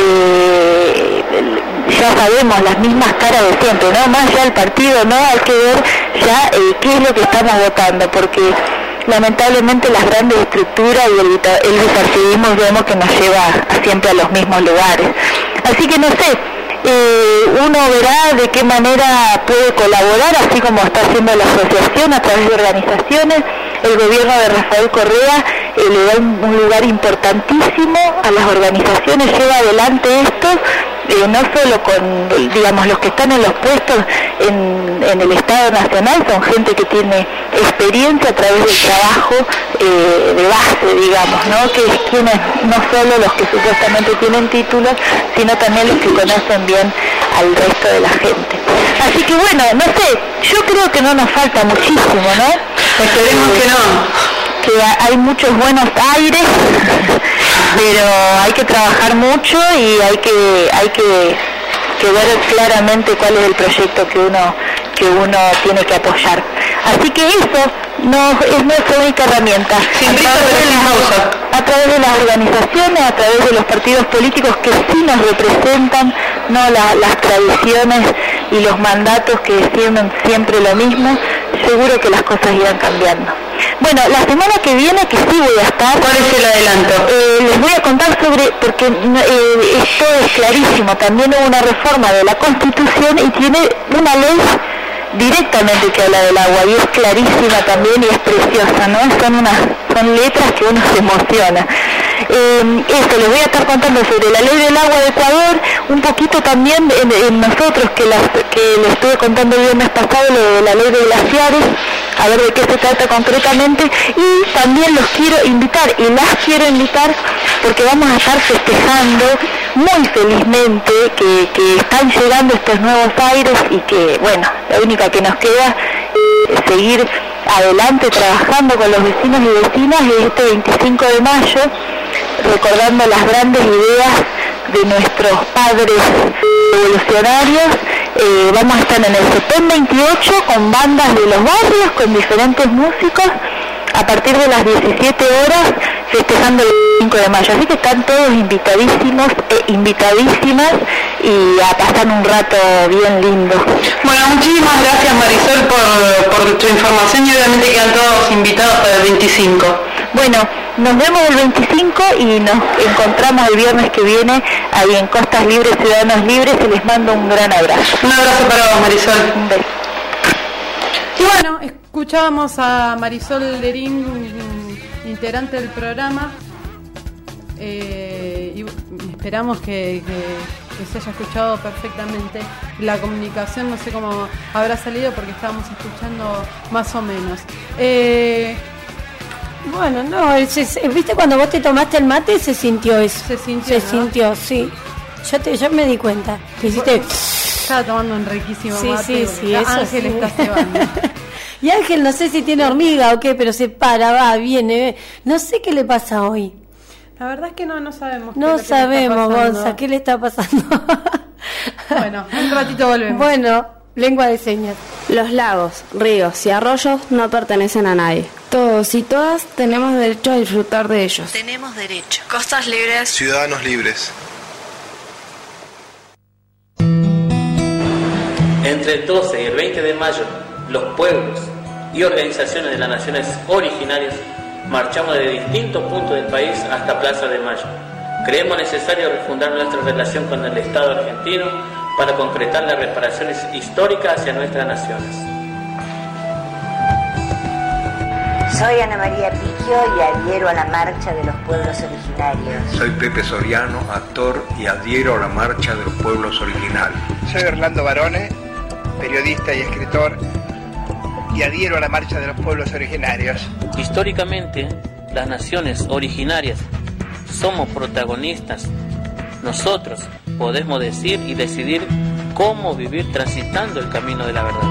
ya sabemos las mismas caras de siempre, ¿no? Más allá del partido, ¿no? Hay que ver ya qué es lo que estamos votando, porque lamentablemente las grandes estructuras y el bipartidismo vemos que nos lleva siempre a los mismos lugares. Así que no sé, uno verá de qué manera puede colaborar, así como está haciendo la asociación a través de organizaciones. El gobierno de Rafael Correa le da un lugar importantísimo a las organizaciones, lleva adelante esto, no solo con, digamos, los que están en los puestos en el Estado Nacional, son gente que tiene experiencia a través del trabajo de base, digamos, ¿no? Que es quienes, no solo los que supuestamente tienen títulos, sino también los que conocen bien al resto de la gente. Así que bueno, no sé, yo creo que no nos falta muchísimo, ¿no? Esperemos que no. Que hay muchos buenos aires, pero hay que trabajar mucho y hay que ver claramente cuál es el proyecto que uno tiene que apoyar. Así que eso no es nuestra única herramienta. A través de las organizaciones, a través de los partidos políticos que sí nos representan, no las tradiciones y los mandatos que deciden siempre lo mismo, seguro que las cosas irán cambiando. Bueno, la semana que viene, que sí voy a estar... ¿Cuál es el adelanto? Les voy a contar porque esto es clarísimo. También hubo una reforma de la Constitución y tiene una ley directamente que habla del agua, y es clarísima también y es preciosa, ¿no? Son letras que uno se emociona. Esto les voy a estar contando sobre la ley del agua de Ecuador, un poquito también en nosotros que les estuve contando el viernes pasado, lo de la ley de glaciares, a ver de qué se trata concretamente, y también los quiero invitar y las quiero invitar porque vamos a estar festejando muy felizmente que están llegando estos nuevos aires y que, bueno, la única que nos queda es seguir adelante trabajando con los vecinos y vecinas, y este 25 de mayo, recordando las grandes ideas de nuestros padres revolucionarios, vamos a estar en el CEPEN 28 con bandas de los barrios, con diferentes músicos, a partir de las 17 horas, festejando el 25 de mayo. Así que están todos invitadísimos e invitadísimas y a pasar un rato bien lindo. Bueno, muchísimas gracias, Marisol, por tu información, y obviamente quedan todos invitados para el 25. Bueno, nos vemos el 25 y nos encontramos el viernes que viene ahí en Costas Libres, Ciudadanos Libres, y les mando un gran abrazo. Un abrazo para vos, Marisol. Un beso. Y bueno, escuchábamos a Marisol Lerín, integrante del programa, y esperamos que se haya escuchado perfectamente. La comunicación no sé cómo habrá salido porque estábamos escuchando más o menos. Bueno, no, viste cuando vos te tomaste el mate se sintió eso. Se sintió, sí. Yo me di cuenta. Que hiciste... Estaba tomando un riquísimo mate. Sí, eso Ángel sí. está cebando. Y Ángel no sé si tiene hormiga o qué, pero se para, va, viene. No sé qué le pasa hoy. La verdad es que no sabemos. No sabemos, Gonza, ¿qué le está pasando? Bueno, un ratito volvemos. Bueno, lengua de señas. Los lagos, ríos y arroyos no pertenecen a nadie. Todos y todas tenemos derecho a disfrutar de ellos. Tenemos derecho. Costas libres. Ciudadanos libres. Entre el 12 y el 20 de mayo, los pueblos y organizaciones de las naciones originarias marchamos de distintos puntos del país hasta Plaza de Mayo. Creemos necesario refundar nuestra relación con el Estado argentino para concretar las reparaciones históricas hacia nuestras naciones. Soy Ana María Picchio y adhiero a la marcha de los pueblos originarios. Soy Pepe Soriano, actor, y adhiero a la marcha de los pueblos originarios. Soy Orlando Barone, periodista y escritor, y adhiero a la marcha de los pueblos originarios. Históricamente, las naciones originarias somos protagonistas. Nosotros podemos decir y decidir cómo vivir transitando el camino de la verdad.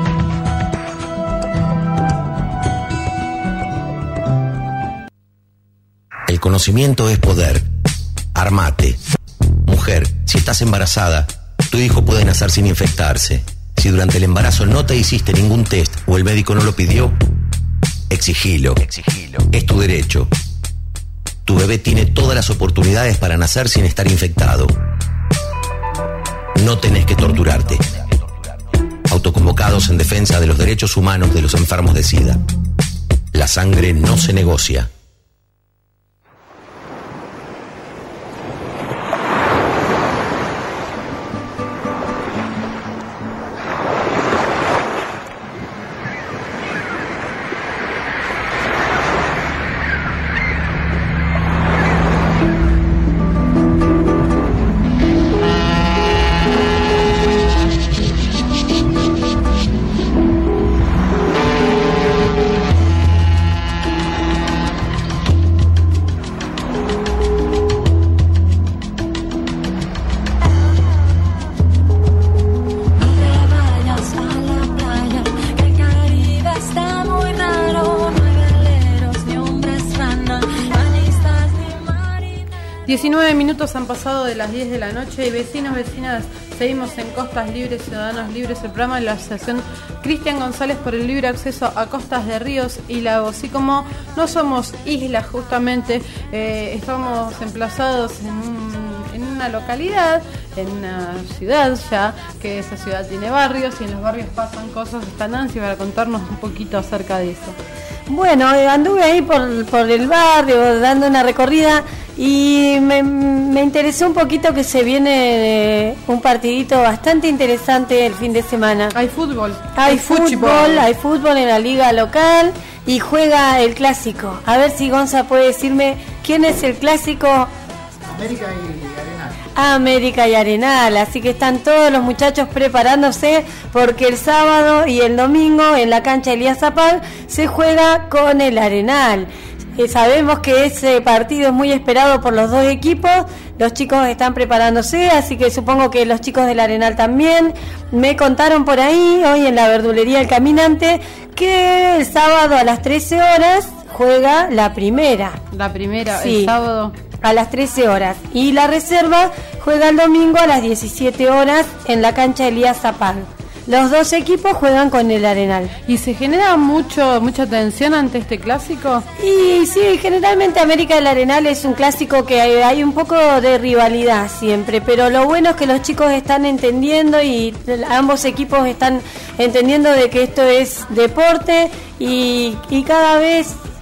El conocimiento es poder. Armate. Mujer, si estás embarazada, tu hijo puede nacer sin infectarse. Si durante el embarazo no te hiciste ningún test o el médico no lo pidió, exigilo. Es tu derecho. Tu bebé tiene todas las oportunidades para nacer sin estar infectado. No tenés que torturarte. Autoconvocados en defensa de los derechos humanos de los enfermos de SIDA. La sangre no se negocia. No te vayas a la playa, que el Caribe está muy raro. No hay veleros ni hombres rana, bañistas ni marineros. 19 minutos han pasado de las 10 de la noche y vecinos, vecinas, seguimos en Costas Libres, Ciudadanos Libres, el programa de la Asociación Cristian González por el libre acceso a costas de ríos y lagos. Y como no somos islas justamente, estamos emplazados en una localidad, en una ciudad ya, que esa ciudad tiene barrios y en los barrios pasan cosas. Está Nancy para contarnos un poquito acerca de eso. Bueno, anduve ahí por el barrio dando una recorrida y me interesó un poquito que se viene un partidito bastante interesante el fin de semana. Hay fútbol. Hay fútbol en la liga local y juega el clásico. A ver si Gonza puede decirme quién es el clásico. América y Arenal. América y Arenal, así que están todos los muchachos preparándose porque el sábado y el domingo en la cancha Elías Zapag se juega con el Arenal. Sabemos que ese partido es muy esperado por los dos equipos, los chicos están preparándose, así que supongo que los chicos del Arenal también. Me contaron por ahí, hoy en la verdulería El Caminante, que el sábado a las 13 horas juega la primera. La primera, sí, el sábado. A las 13 horas. Y la reserva juega el domingo a las 17 horas en la cancha Elías Zapag. Los dos equipos juegan con el Arenal. ¿Y se genera mucha tensión ante este clásico? Y sí, generalmente América del Arenal es un clásico que hay un poco de rivalidad siempre, pero lo bueno es que los chicos están entendiendo y ambos equipos están entendiendo de que esto es deporte y cada vez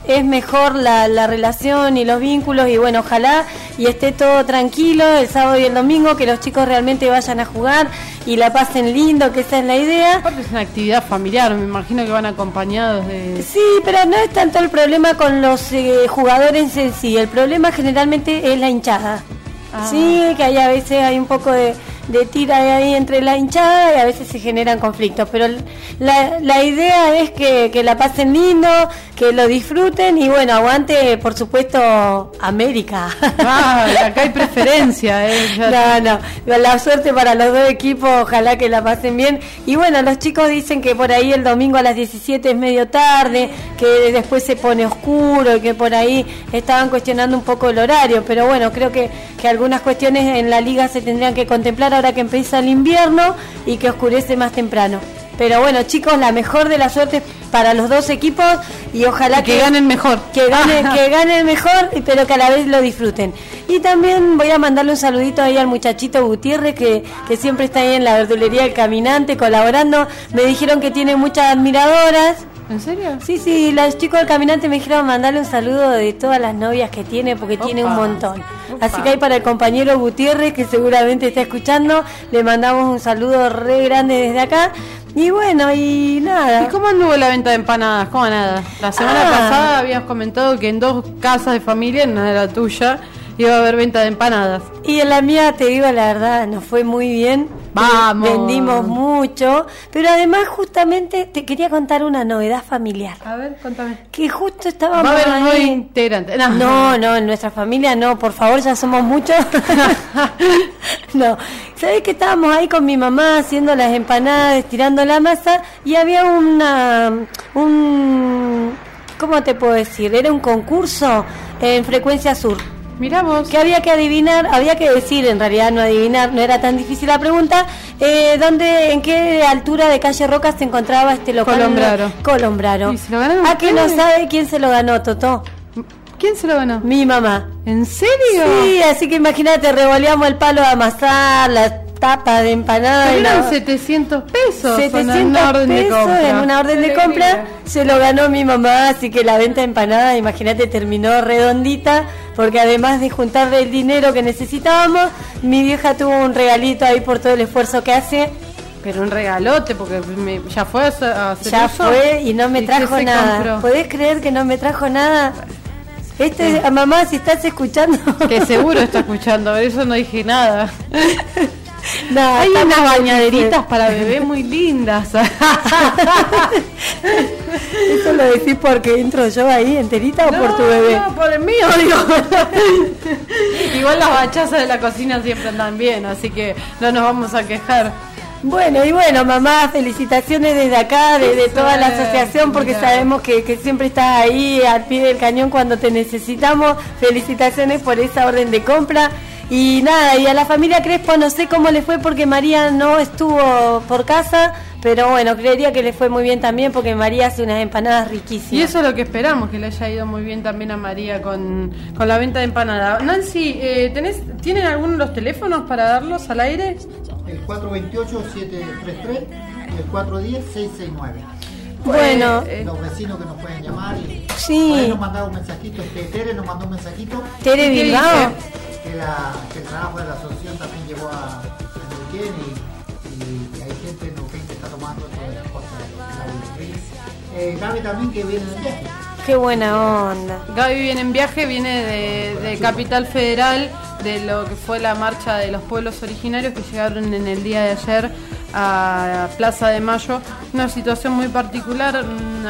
es mejor la relación y los vínculos, y bueno, ojalá y esté todo tranquilo el sábado y el domingo, que los chicos realmente vayan a jugar y la pasen lindo, que esa es la idea. Aparte es una actividad familiar, me imagino que van acompañados de... Sí, pero no es tanto el problema con los jugadores en sí, el problema generalmente es la hinchada. Sí, que a veces hay un poco de tira ahí entre la hinchada y a veces se generan conflictos, pero la idea es que la pasen lindo, que lo disfruten y bueno, aguante por supuesto América. Acá hay preferencia. No, la suerte para los dos equipos, ojalá que la pasen bien. Y bueno, los chicos dicen que por ahí el domingo a las 17 es medio tarde, que después se pone oscuro y que por ahí estaban cuestionando un poco el horario, pero bueno, creo que algunas cuestiones en la liga se tendrían que contemplar ahora que empieza el invierno y que oscurece más temprano. Pero bueno, chicos, la mejor de la suerte para los dos equipos y ojalá que ganen mejor. Que ganen mejor, pero que a la vez lo disfruten. Y también voy a mandarle un saludito ahí al muchachito Gutiérrez, que siempre está ahí en la verdulería El Caminante colaborando. Me dijeron que tiene muchas admiradoras. ¿En serio? Sí, los chicos del Caminante me dijeron mandarle un saludo de todas las novias que tiene, porque tiene un montón. Así que ahí para el compañero Gutiérrez, que seguramente está escuchando, le mandamos un saludo re grande desde acá. Y bueno, y nada. ¿Y cómo anduvo la venta de empanadas? ¿Cómo nada? La semana pasada habías comentado que en 2 casas de familia, en una de la tuya, iba a haber venta de empanadas. Y en la mía, te digo la verdad, nos fue muy bien. Vamos. Vendimos mucho, pero además justamente te quería contar una novedad familiar. A ver, contame. Que justo estábamos ¿Va a haber un nuevo ahí. integrante? No, en nuestra familia no, por favor, ya somos muchos. No, ¿sabés que estábamos ahí con mi mamá haciendo las empanadas, estirando la masa y había ¿cómo te puedo decir? Era un concurso en Frecuencia Sur. Mirá vos. Que había que adivinar, había que decir, en realidad no adivinar, no era tan difícil la pregunta, en qué altura de Calle Roca se encontraba este local. Colombraro. ¿Y se lo ganaron? ¿A que no sabe quién se lo ganó, Totó? ¿Quién se lo ganó? Mi mamá. ¿En serio? Sí, así que imagínate, revoleamos el palo de amasar, la tapa de empanada. Eran 700 pesos. 700 en una orden pesos de compra. En una orden de compra se lo ganó mi mamá, así que la venta de empanada, imagínate, terminó redondita, porque además de juntarle el dinero que necesitábamos, mi vieja tuvo un regalito ahí por todo el esfuerzo que hace. Pero un regalote, porque ya fue a hacer ya uso. Fue y no me trajo nada. Compró? ¿Podés creer que no me trajo nada? Mamá, si estás escuchando. Que seguro está escuchando, eso no dije nada. No, hay unas bañaderitas para bebé muy lindas. ¿Eso lo decís porque entro yo ahí enterita o por tu bebé? No, por el mío, digo. Igual las bachazas de la cocina siempre andan bien, así que no nos vamos a quejar. Bueno, mamá, felicitaciones desde acá, desde toda la asociación, porque sabemos que siempre estás ahí al pie del cañón cuando te necesitamos. Felicitaciones por esa orden de compra. Y nada, y a la familia Crespo no sé cómo le fue porque María no estuvo por casa, pero bueno, creería que le fue muy bien también porque María hace unas empanadas riquísimas. Y eso es lo que esperamos, que le haya ido muy bien también a María con la venta de empanadas. Nancy, ¿tienen alguno de los teléfonos para darlos al aire? El 428-733 y el 410-669. Bueno, los vecinos que nos pueden llamar y sí. Por ahí nos mandaba un mensajito, Tere nos mandó un mensajito. Tere Bilbao. Que el trabajo de la asociación también llevó a Neuquén y hay gente en Neuquén que está tomando todas las cosas de la Gaby también, que viene en viaje. Qué buena onda. Gaby viene en viaje, viene de Capital Federal, de lo que fue la marcha de los pueblos originarios que llegaron en el día de ayer a Plaza de Mayo. Una situación muy particular,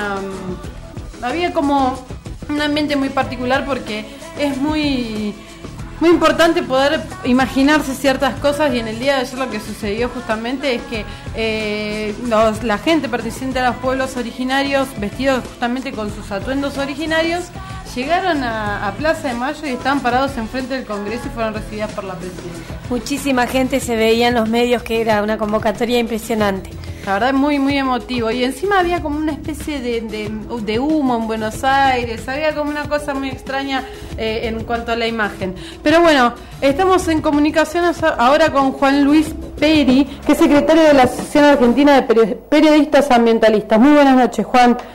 había como un ambiente muy particular porque es muy importante poder imaginarse ciertas cosas, y en el día de ayer lo que sucedió justamente es que la gente perteneciente a los pueblos originarios, vestidos justamente con sus atuendos originarios, llegaron a Plaza de Mayo y estaban parados enfrente del Congreso y fueron recibidas por la presidenta. Muchísima gente se veía en los medios, que era una convocatoria impresionante. La verdad es muy, muy emotivo. Y encima había como una especie de humo en Buenos Aires. Había como una cosa muy extraña en cuanto a la imagen. Pero bueno, estamos en comunicación ahora con Juan Luis Peri, que es secretario de la Asociación Argentina de Periodistas Ambientalistas. Muy buenas noches, Juan.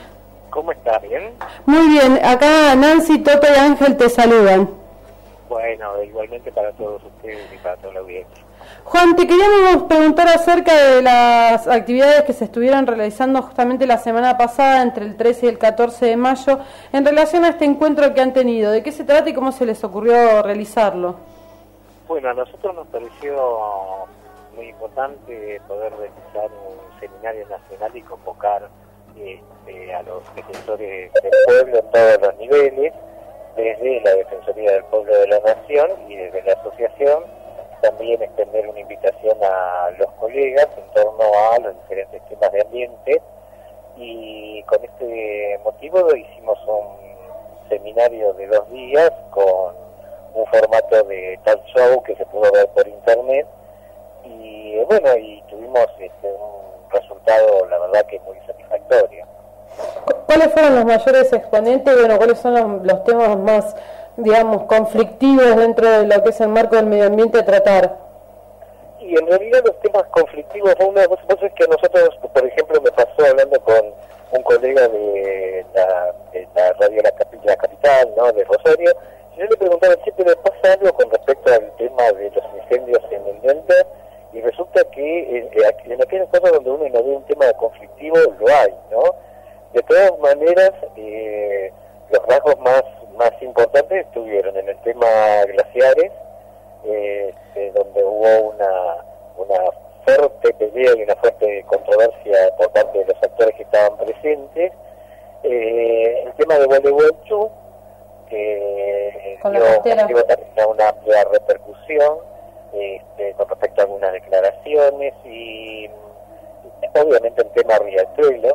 ¿Cómo estás? ¿Bien? Muy bien, acá Nancy, Toto y Ángel te saludan. Bueno, igualmente para todos ustedes y para toda la audiencia. Juan, te queríamos preguntar acerca de las actividades que se estuvieron realizando justamente la semana pasada, entre el 13 y el 14 de mayo, en relación a este encuentro que han tenido. ¿De qué se trata y cómo se les ocurrió realizarlo? Bueno, a nosotros nos pareció muy importante poder realizar un seminario nacional y convocar a los defensores del pueblo en todos los niveles, desde la Defensoría del Pueblo de la Nación y desde la asociación, también extender una invitación a los colegas en torno a los diferentes temas de ambiente, y con este motivo hicimos un seminario de 2 días con un formato de talk show que se pudo ver por internet, y bueno, y tuvimos un resultado, la verdad, que muy satisfactorio. ¿Cuáles fueron los mayores exponentes? Bueno, ¿cuáles son los temas más, digamos, conflictivos dentro de lo que es el marco del medio ambiente a tratar? Y en realidad los temas conflictivos, una cosa es que a nosotros, por ejemplo, me pasó hablando con un colega de la radio La Capital, ¿no?, de Rosario, yo le preguntaba, ¿pero pasa algo con respecto al tema de los incendios en el delta? Y resulta que en aquellas cosas donde uno no ve un tema conflictivo, lo hay, ¿no? De todas maneras, los rasgos más importantes estuvieron en el tema glaciares, donde hubo una fuerte pelea y una fuerte controversia por parte de los actores que estaban presentes. El tema de Gualeguaychú, que dio también una amplia repercusión con respecto a algunas declaraciones, y obviamente el tema Riachuelo,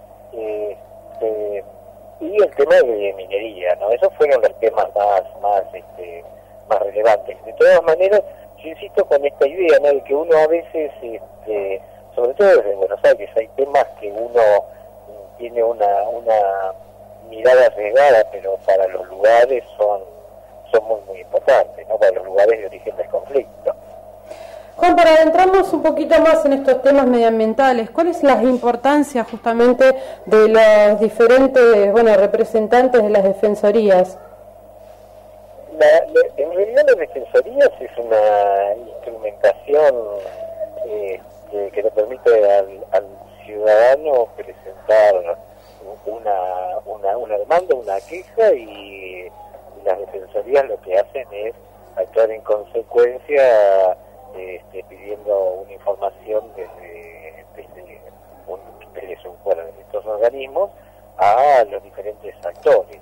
y el tema de minería, ¿no? Esos fueron los temas más relevantes. De todas maneras, yo insisto con esta idea, ¿no?, de que uno a veces, sobre todo desde Buenos Aires, hay temas que uno tiene una mirada sesgada, pero para los lugares son muy importantes, ¿no?, para los lugares de origen del conflicto. Juan, para adentrarnos un poquito más en estos temas medioambientales, ¿cuál es la importancia justamente de los diferentes representantes de las defensorías? En realidad las defensorías es una instrumentación que le permite al ciudadano presentar una demanda, una queja, y las defensorías lo que hacen es actuar en consecuencia, pidiendo una información desde estos organismos a los diferentes actores.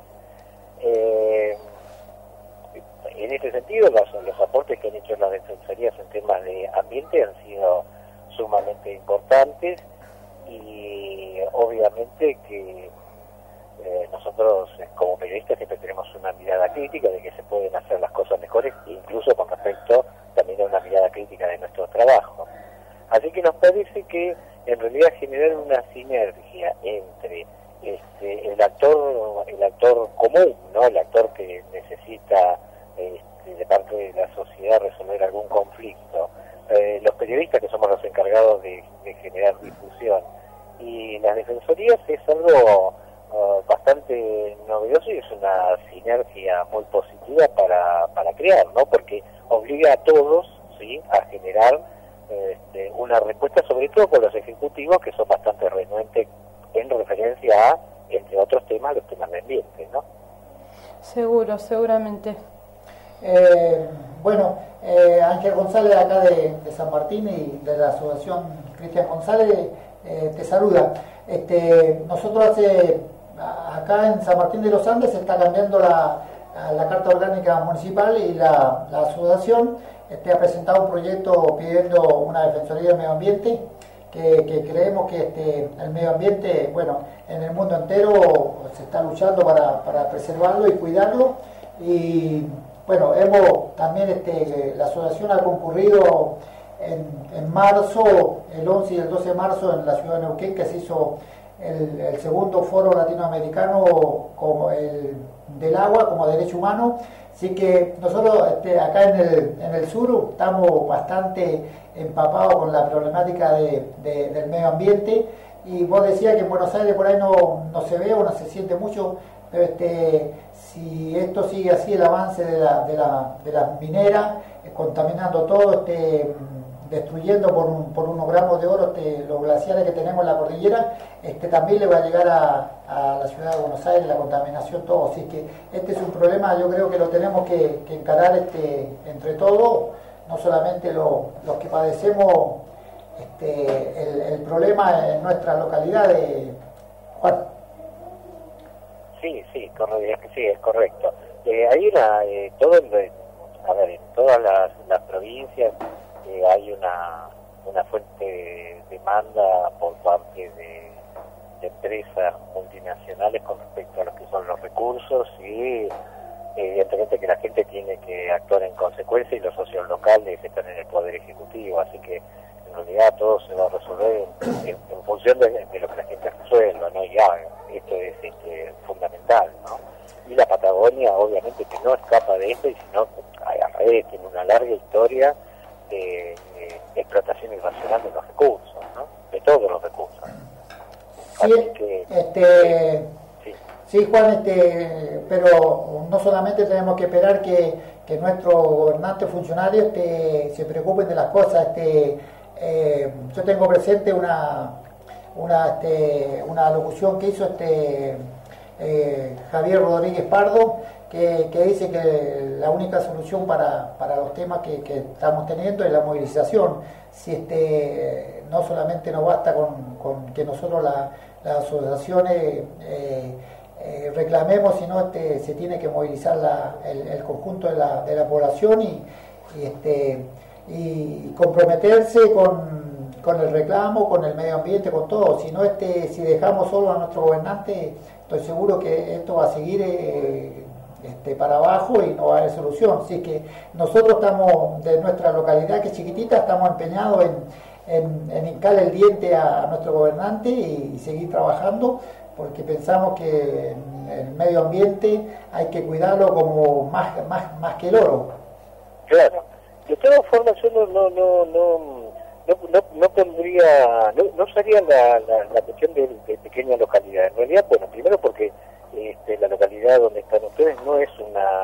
En este sentido, los aportes que han hecho las defensorías en temas de ambiente han sido sumamente importantes, y obviamente que nosotros como periodistas siempre tenemos una mirada crítica de que se pueden hacer las cosas mejores, incluso con respecto también a una mirada crítica de nuestro trabajo. Así que nos parece que en realidad generar una sinergia entre el actor común, ¿no?, el actor que necesita de parte de la sociedad resolver algún conflicto, los periodistas que somos los encargados de generar difusión, y las defensorías, es algo bastante novedoso, y es una sinergia muy positiva para crear, ¿no?, porque obliga a todos, ¿sí?, a generar una respuesta, sobre todo con los ejecutivos, que son bastante renuentes en referencia a, entre otros temas, los temas de ambiente, ¿no? Seguramente. Ángel González, acá de San Martín, y de la asociación Cristian González, te saluda. Nosotros acá en San Martín de los Andes se está cambiando la Carta Orgánica Municipal, y la asociación ha presentado un proyecto pidiendo una Defensoría del Medio Ambiente, que creemos que el medio ambiente, en el mundo entero se está luchando para preservarlo y cuidarlo. Y hemos también, la asociación ha concurrido en marzo, el 11 y el 12 de marzo, en la ciudad de Neuquén, que se hizo el segundo foro latinoamericano como del agua como derecho humano. Así que nosotros acá en el sur estamos bastante empapados con la problemática del medio ambiente, y vos decías que en Buenos Aires por ahí no se ve o no se siente mucho, pero si esto sigue así, el avance de la minera, contaminando todo, destruyendo por unos gramos de oro los glaciares que tenemos en la cordillera, también le va a llegar a la ciudad de Buenos Aires la contaminación, todo. Así que este es un problema, yo creo que lo tenemos que encarar entre todos, no solamente los que padecemos el problema en nuestra localidad de Juan. Sí, es correcto. Hay en todas las provincias hay una fuente de demanda por parte de empresas multinacionales con respecto a lo que son los recursos y evidentemente que la gente tiene que actuar en consecuencia y los socios locales están en el Poder Ejecutivo, así que en realidad todo se va a resolver en función de lo que la gente resuelva, ¿no? Y haga. Esto es fundamental, ¿no? Y la Patagonia obviamente que no escapa de esto, y si no, al revés, tiene una larga historia de explotación irracional de los recursos, ¿no? De todos los recursos. Sí, sí, Juan, pero no solamente tenemos que esperar que nuestros gobernantes funcionarios se preocupen de las cosas. Yo tengo presente una locución que hizo Javier Rodríguez Pardo, que dice que la única solución para los temas que estamos teniendo es la movilización. Si no solamente nos basta con que nosotros las asociaciones reclamemos, sino se tiene que movilizar el conjunto de la población y comprometerse con el reclamo, con el medio ambiente, con todo. Si no, si dejamos solo a nuestro gobernante, estoy seguro que esto va a seguir para abajo y no va a haber solución. Así que nosotros estamos, de nuestra localidad que es chiquitita, estamos empeñados en hincarle el diente a nuestro gobernante y seguir trabajando, porque pensamos que el medio ambiente hay que cuidarlo como más que el oro. Claro. De todas formas, yo no pondría, no usaría la cuestión de pequeña localidad. En realidad, bueno, primero porque la localidad donde están ustedes no es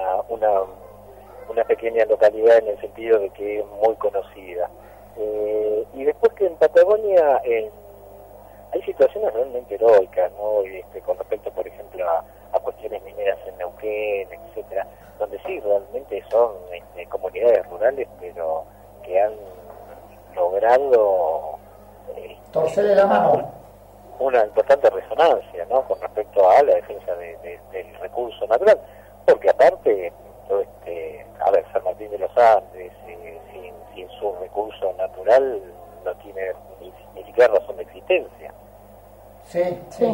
una pequeña localidad en el sentido de que es muy conocida. Y después que en Patagonia hay situaciones realmente heroicas, ¿no? Con respecto, por ejemplo, a cuestiones mineras en Neuquén, etcétera, donde sí realmente son comunidades rurales, pero que han logrado torcerle la mano, una importante resonancia, ¿no? Con respecto a la defensa del recurso natural, porque aparte San Martín de los Andes sin su recurso natural no tiene ni siquiera razón de existencia. Sí.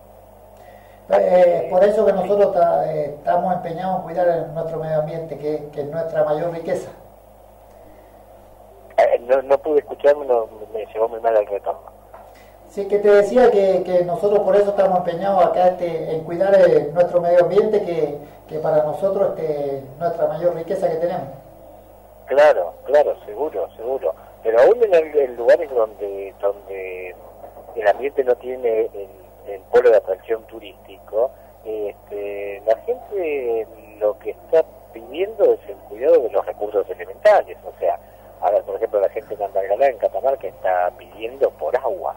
Por eso que nosotros estamos empeñados en cuidar nuestro medio ambiente, que es nuestra mayor riqueza. No pude escucharme, me llevó muy mal el retorno. Sí, que te decía que nosotros por eso estamos empeñados acá en cuidar nuestro medio ambiente, que para nosotros nuestra mayor riqueza que tenemos. Claro, seguro. Pero aún en lugares donde el ambiente no tiene el polo de atracción turístico, la gente lo que está pidiendo es el cuidado de los recursos elementales. O sea, por ejemplo, la gente en Andalgalá, en Catamarca, está pidiendo por agua,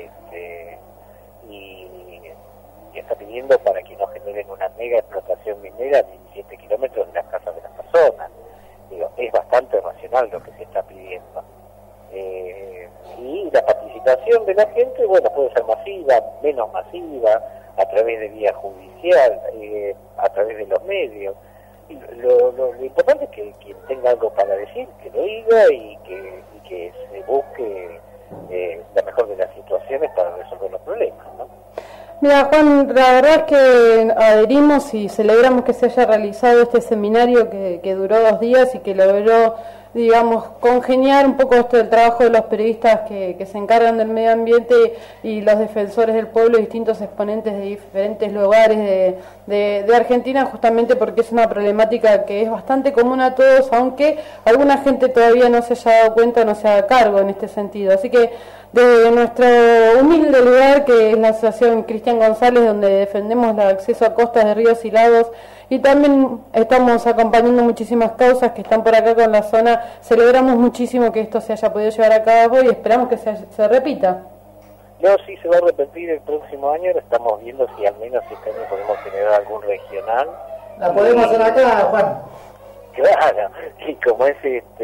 y está pidiendo para que no generen una mega explotación minera a 17 kilómetros de las casas de las personas. Digo, es bastante racional lo que se está pidiendo. Y la participación de la gente, bueno, puede ser masiva, menos masiva, a través de vía judicial, a través de los medios. Y lo importante es que quien tenga algo para decir, que lo diga y que se busque la mejor de las situaciones para resolver los problemas, ¿no? Mira, Juan, la verdad es que adherimos y celebramos que se haya realizado este seminario que duró 2 días y que logró digamos, congeniar un poco esto del trabajo de los periodistas que se encargan del medio ambiente y los defensores del pueblo, distintos exponentes de diferentes lugares de Argentina, justamente porque es una problemática que es bastante común a todos, aunque alguna gente todavía no se haya dado cuenta, no se haga cargo en este sentido. Así que desde nuestro humilde lugar, que es la Asociación Cristian González, donde defendemos el acceso a costas de ríos y lagos, y también estamos acompañando muchísimas causas que están por acá con la zona, celebramos muchísimo que esto se haya podido llevar a cabo y esperamos que se repita. No, sí se va a repetir el próximo año, estamos viendo si al menos este año podemos generar algún regional. La podemos hacer acá, Juan. Claro, y como es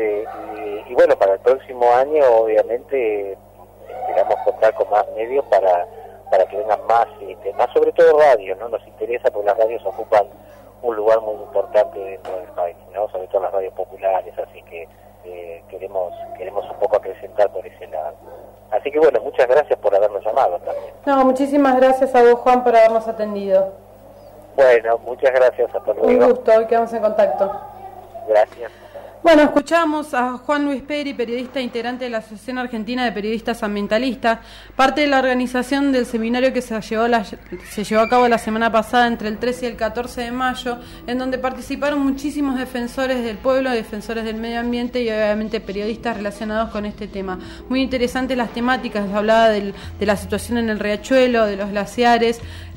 y bueno, para el próximo año obviamente esperamos contar con más medios para que vengan más sobre todo radio, ¿no? Nos interesa porque las radios ocupan un lugar muy importante dentro del país, ¿no? Sobre todo las radios populares, así que queremos un poco acrecentar por ese lado. Así que bueno, muchas gracias por habernos llamado también. No, muchísimas gracias a vos, Juan, por habernos atendido. Bueno, muchas gracias, hasta luego. Un gusto, hoy quedamos en contacto. Gracias. Bueno, escuchamos a Juan Luis Peri, periodista integrante de la Asociación Argentina de Periodistas Ambientalistas, parte de la organización del seminario que se llevó a cabo la semana pasada entre el 13 y el 14 de mayo, en donde participaron muchísimos defensores del pueblo, defensores del medio ambiente y obviamente periodistas relacionados con este tema. Muy interesantes las temáticas, hablaba de la situación en el riachuelo, de los glaciares,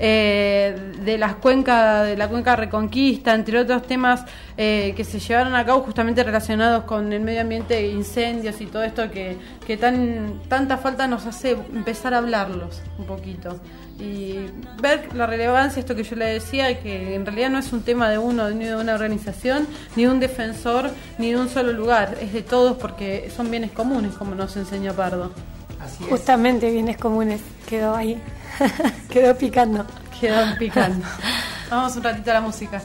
de la cuenca Reconquista, entre otros temas que se llevaron a cabo justamente relacionados con el medio ambiente, incendios y todo esto que tanta falta nos hace empezar a hablarlos un poquito y ver la relevancia, esto que yo le decía, que en realidad no es un tema de uno, ni de una organización, ni de un defensor, ni de un solo lugar, es de todos porque son bienes comunes, como nos enseñó Pardo. Así es. Justamente bienes comunes, quedó ahí, quedó picando. Vamos un ratito a la música.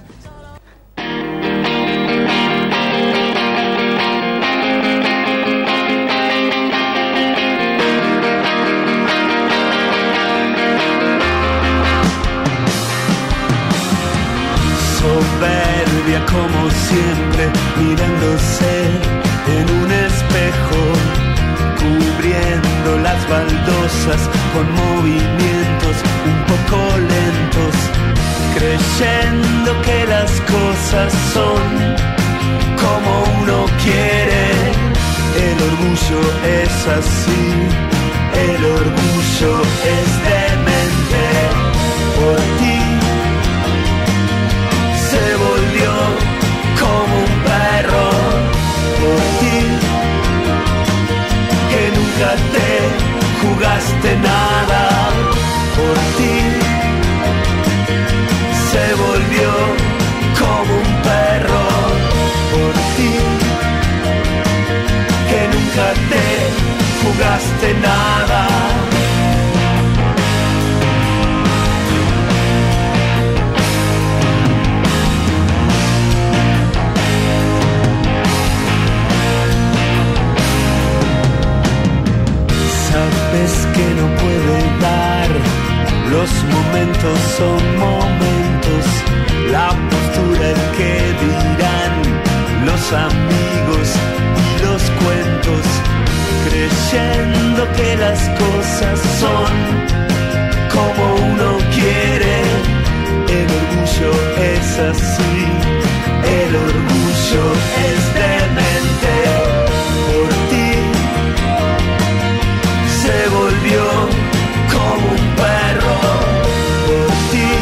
Soberbia como siempre, mirándose en un espejo, cubriendo las baldosas con movimientos un poco lentos, creyendo que las cosas son como uno quiere. El orgullo es así, el orgullo es demente. Por ti se volvió como un perro, por ti que nunca te jugaste nada, por ti se volvió como un perro, por ti que nunca te jugaste nada. Sabes que no puede dar, los momentos son momentos, la postura es que dirán los amigos y los cuentos, creyendo que las cosas son como uno quiere. El orgullo es así, el orgullo es demente. Por ti se volvió como un perro, por ti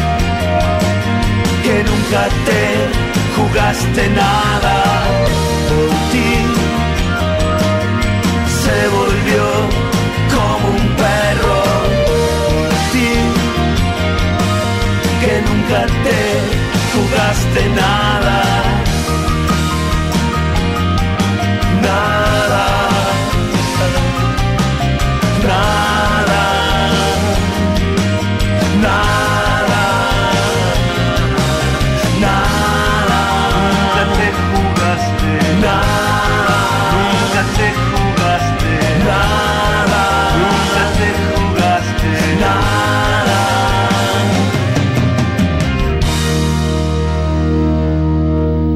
que nunca te jugaste nada, por ti se volvió como un perro, por ti que nunca te jugaste nada, nada. Nada, nada, nada. Nunca te jugaste nada, nunca te jugaste nada, nunca te jugaste nada.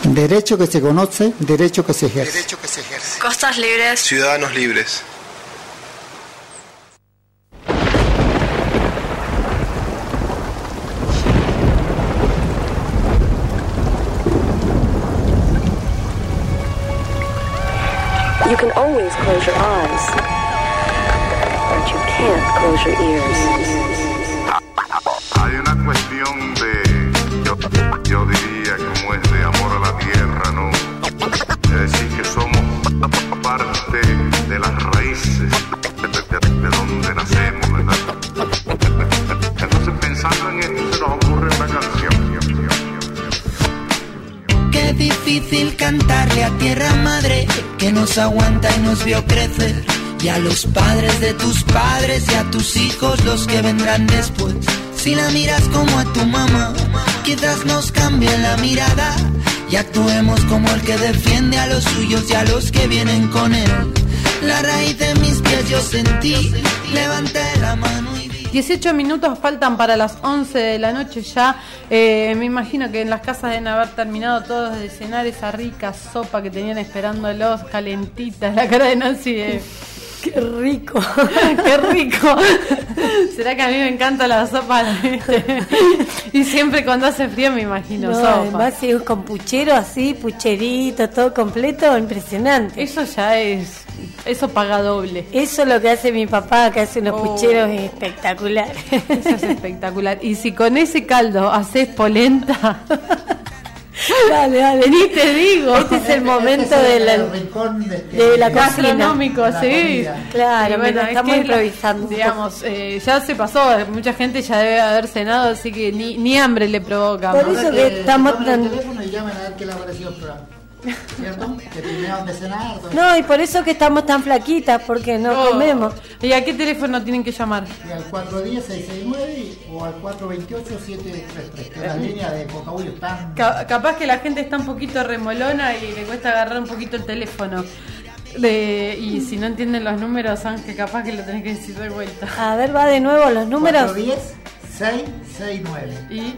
Derecho que se conoce, derecho que se ejerce. Costas libres. Ciudadanos libres. You can always close your eyes, but you can't close your ears. Hay una cuestión de, yo diría como es de amor a la tierra, ¿no? Es decir, que somos parte de las raíces de donde nacemos, ¿verdad? Entonces pensando en esto se nos ocurre una canción. Qué difícil cantarle a tierra madre que nos aguanta y nos vio crecer, y a los padres de tus padres y a tus hijos los que vendrán después. Si la miras como a tu mamá, quizás nos cambie la mirada y actuemos como el que defiende a los suyos y a los que vienen con él. La raíz de mis pies yo sentí, levanté la mano y 18 minutos faltan para las 11 de la noche ya. Me imagino que en las casas deben haber terminado todos de cenar esa rica sopa que tenían esperándolos, calentitas. La cara de Nancy de... ¡Qué rico! ¡Qué rico! ¿Será que a mí me encanta la sopa? Y siempre cuando hace frío me imagino sopa. Además, si es con puchero así, pucherito, todo completo, impresionante. Eso ya es... Eso paga doble. Eso es lo que hace mi papá, que hace unos pucheros espectaculares. Eso es espectacular. Y si con ese caldo haces polenta... Dale, vení, te digo. Este es el momento de la cocina. Gastronómico, sí. Claro, sí, bueno, estamos improvisando. Digamos, ya se pasó, mucha gente ya debe haber cenado, así que ni hambre le provoca. Por eso que estamos tan... el teléfono y llamen a ver qué le ha parecido el programa. ¿Cierto? Que terminaron de cenar. No, y por eso que estamos tan flaquitas, porque no comemos. ¿Y a qué teléfono tienen que llamar? Y al 410-669 o al 428-733, que es la línea de Cocahuyo. Capaz que la gente está un poquito remolona y le cuesta agarrar un poquito el teléfono. Y si no entienden los números, Ángel, capaz que lo tenés que decir de vuelta. A ver, va de nuevo los números. 410-669 y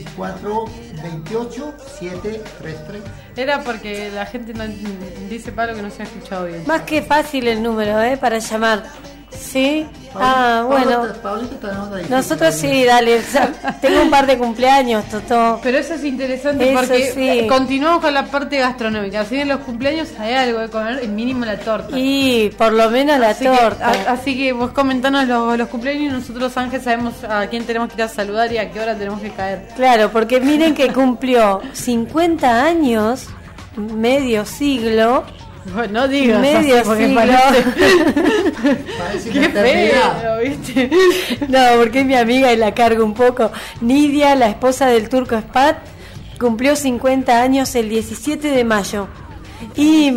428-733. Era porque la gente no dice Pablo que no se ha escuchado bien. Más que fácil el número, para llamar. ¿Sí? Bueno. Nosotros sí, dale. Tengo un par de cumpleaños, Totó. Pero eso es interesante porque continuamos con la parte gastronómica. Así que en los cumpleaños hay algo de comer, el mínimo la torta. Y por lo menos la torta. Así que vos comentanos los cumpleaños y nosotros, Ángel, sabemos a quién tenemos que ir a saludar y a qué hora tenemos que caer. Claro, porque miren que cumplió 50 años, medio siglo. Bueno, no digas medio así porque siglo. Parece qué feo, ¿viste? No, porque es mi amiga y la cargo un poco. Nidia, la esposa del Turco Spat, cumplió 50 años el 17 de mayo. Y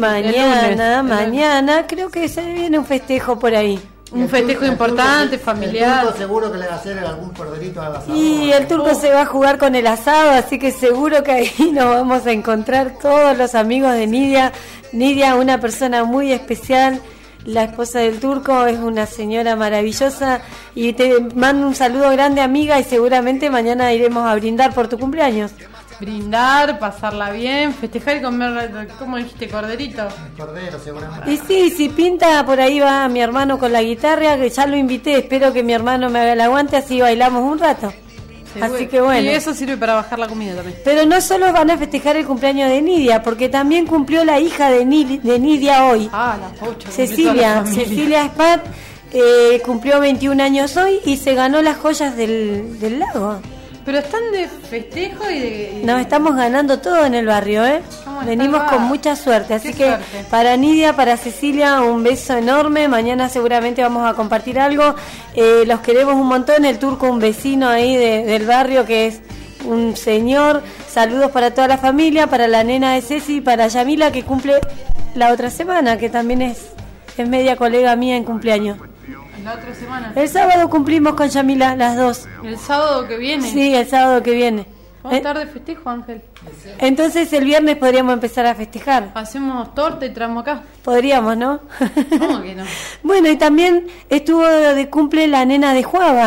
mañana creo que se viene un festejo por ahí. Un festejo importante, familiar. El turco seguro que le va a hacer algún corderito al asado. Y el turco se va a jugar con el asado, así que seguro que ahí nos vamos a encontrar todos los amigos de Nidia. Nidia, una persona muy especial, la esposa del turco, es una señora maravillosa. Y te mando un saludo grande, amiga, y seguramente mañana iremos a brindar por tu cumpleaños. Brindar, pasarla bien, festejar y comer, ¿cómo dijiste? ¿Corderito? Cordero, seguramente. Y sí, si pinta, por ahí va mi hermano con la guitarra, que ya lo invité, espero que mi hermano me haga el aguante, así bailamos un rato. Así que bueno. Y eso sirve para bajar la comida también. Pero no solo van a festejar el cumpleaños de Nidia, porque también cumplió la hija de Nidia hoy. La pocha. Cecilia Spat cumplió 21 años hoy y se ganó las joyas del lago. Pero están de festejo y de... Nos estamos ganando todo en el barrio, Venimos con mucha suerte, así que para Nidia, para Cecilia, un beso enorme. Mañana seguramente vamos a compartir algo. Los queremos un montón. El turco, un vecino ahí del barrio que es un señor. Saludos para toda la familia, para la nena de Ceci, para Yamila que cumple la otra semana, que también es media colega mía en cumpleaños. La otra semana. El sábado cumplimos con Yamila, las dos. ¿El sábado que viene? Sí, el sábado que viene. Vamos a estar de festejo, Ángel. Entonces el viernes podríamos empezar a festejar. Hacemos torta y traemos acá. Podríamos, ¿no? ¿Cómo que no? Bueno, y también estuvo de cumple la nena de Juava,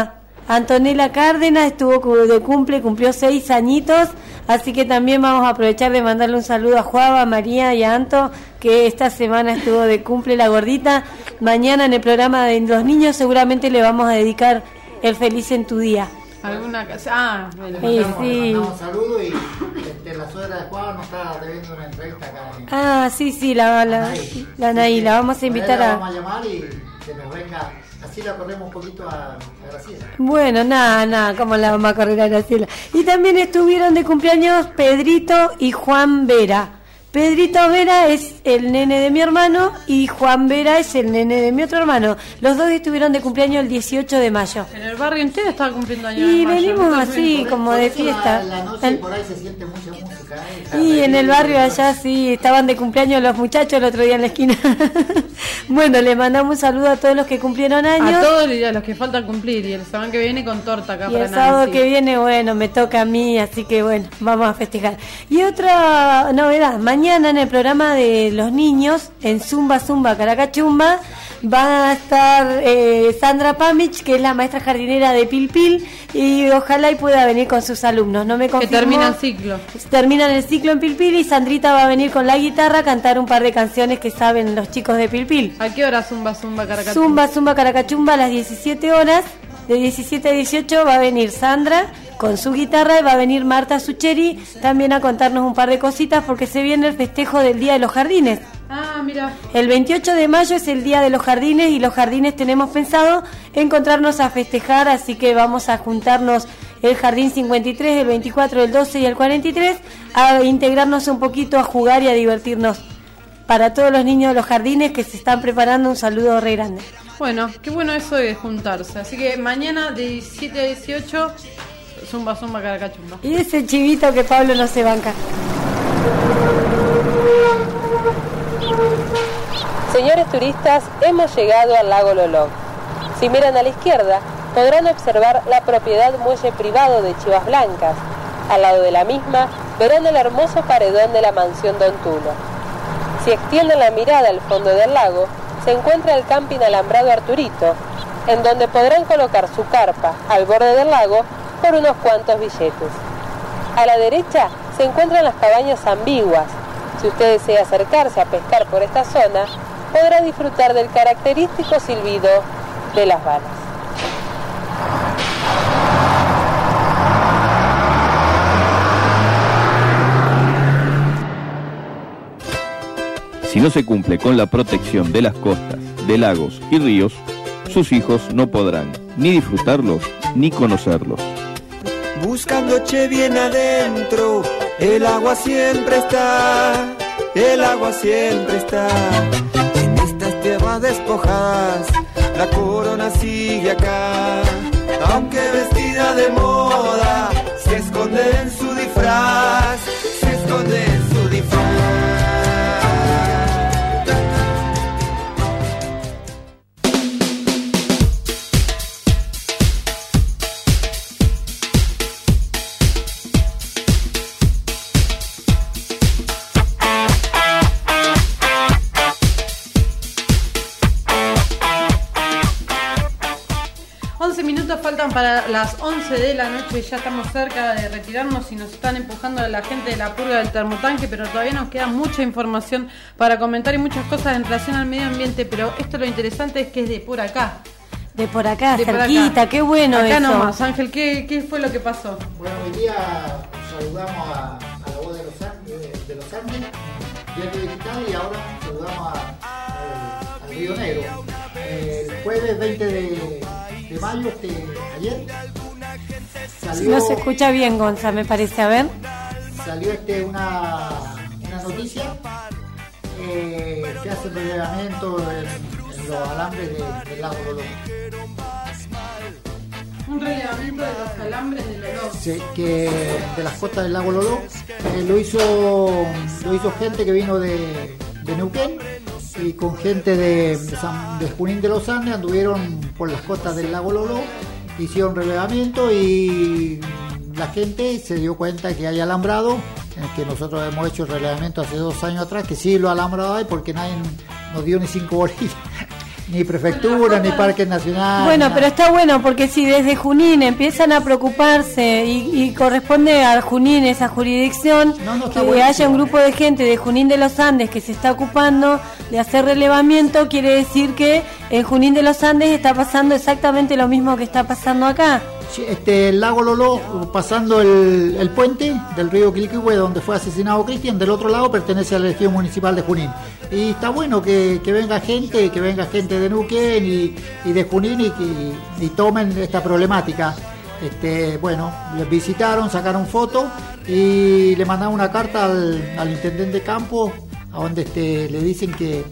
Antonella Cárdenas estuvo de cumplió 6 añitos, así que también vamos a aprovechar de mandarle un saludo a Juava, a María y a Anto, que esta semana estuvo de cumple la gordita. Mañana en el programa de los niños seguramente le vamos a dedicar el Feliz en tu Día. ¿Alguna casa? Sí. Le mandamos saludos y la suegra de Juan nos está debiendo una entrevista acá. Sí, la Anaí, la vamos a invitar La vamos a llamar y que nos venga, así la corremos un poquito a Graciela. Bueno, nada, ¿cómo la vamos a correr a Graciela? Y también estuvieron de cumpleaños Pedrito y Juan Vera. Pedrito Vera es el nene de mi hermano y Juan Vera es el nene de mi otro hermano. Los dos estuvieron de cumpleaños el 18 de mayo. En el barrio entero estaba cumpliendo años. Y en mayo. venimos así, como de fiesta. La noche por ahí se siente mucha música. Y en el barrio allá sí, estaban de cumpleaños los muchachos el otro día en la esquina. Bueno, le mandamos un saludo a todos los que cumplieron años. A todos y a los que faltan cumplir. Y el sábado que viene con torta acá y para el sábado Nancy. que viene, bueno, me toca a mí, así que bueno, vamos a festejar. Y otra novedad, mañana en el programa de los niños, en Zumba Caracachumba, va a estar Sandra Pamich, que es la maestra jardinera de Pilpil, y ojalá y pueda venir con sus alumnos. No me confirmó. Que termina el ciclo. Terminan el ciclo en Pilpil y Sandrita va a venir con la guitarra a cantar un par de canciones que saben los chicos de Pilpil. ¿A qué hora Zumba Caracachumba? Zumba Caracachumba a las 17 horas, de 17 a 18 va a venir Sandra con su guitarra y va a venir Marta Sucheri también a contarnos un par de cositas porque se viene el festejo del Día de los Jardines. Ah, mira. El 28 de mayo es el Día de los Jardines y los jardines tenemos pensado encontrarnos a festejar, así que vamos a juntarnos el Jardín 53, el 24, el 12 y el 43 a integrarnos un poquito, a jugar y a divertirnos. Para todos los niños de los jardines que se están preparando, un saludo re grande. Bueno, qué bueno eso de juntarse. Así que mañana de 17 a 18, Zumba Caracachumba. Y ese chivito que Pablo no se banca. Señores turistas, hemos llegado al lago Loló. Si miran a la izquierda, podrán observar la propiedad muelle privado de Chivas Blancas. Al lado de la misma, verán el hermoso paredón de la mansión Don Tulo. Si extienden la mirada al fondo del lago, se encuentra el camping alambrado Arturito, en donde podrán colocar su carpa al borde del lago por unos cuantos billetes. A la derecha se encuentran las cabañas ambiguas. Si usted desea acercarse a pescar por esta zona, podrá disfrutar del característico silbido de las balas. Si no se cumple con la protección de las costas, de lagos y ríos, sus hijos no podrán ni disfrutarlos ni conocerlos. Buscándoche bien adentro, el agua siempre está, el agua siempre está. En estas tierras despojadas, la corona sigue acá. Aunque vestida de moda, se esconde en su disfraz, se esconde en su disfraz. Faltan para las 11 de la noche, ya estamos cerca de retirarnos y nos están empujando la gente de la purga del termotanque, pero todavía nos queda mucha información para comentar y muchas cosas en relación al medio ambiente, pero esto lo interesante es que es de por acá. De por acá, cerquita, qué bueno acá eso. Nomás, Ángel, ¿qué fue lo que pasó? Bueno, hoy día saludamos a la voz de los Andes, Diario Digital, y ahora saludamos al Río Negro. El jueves 20 de mayo, ayer salió, no se escucha bien, Gonza, me parece, a ver. Salió una noticia que hace relevamiento en los alambres del lago Loló. Un relevamiento de los alambres del Loló. Sí, que de las costas del lago Loló. Lo hizo gente que vino de Neuquén, y con gente de Junín de los Andes anduvieron por las costas del lago Loló, hicieron relevamiento y la gente se dio cuenta que hay alambrado, que nosotros hemos hecho el relevamiento hace 2 años atrás, que sí lo alambrado hay porque nadie nos dio ni 5 bolillas. Ni prefectura, ni parque nacional. Bueno, nada. pero está bueno porque si desde Junín empiezan a preocuparse y corresponde a Junín esa jurisdicción, que haya un grupo de gente de Junín de los Andes que se está ocupando de hacer relevamiento, quiere decir que en Junín de los Andes está pasando exactamente lo mismo que está pasando acá. El lago Loló, pasando el puente del río Quilquihue, donde fue asesinado Cristian, del otro lado pertenece a la Ejido Municipal de Junín. Y está bueno que venga gente de Neuquén y de Junín y tomen esta problemática. Bueno, les visitaron, sacaron fotos y le mandaron una carta al intendente Campo, a donde le dicen que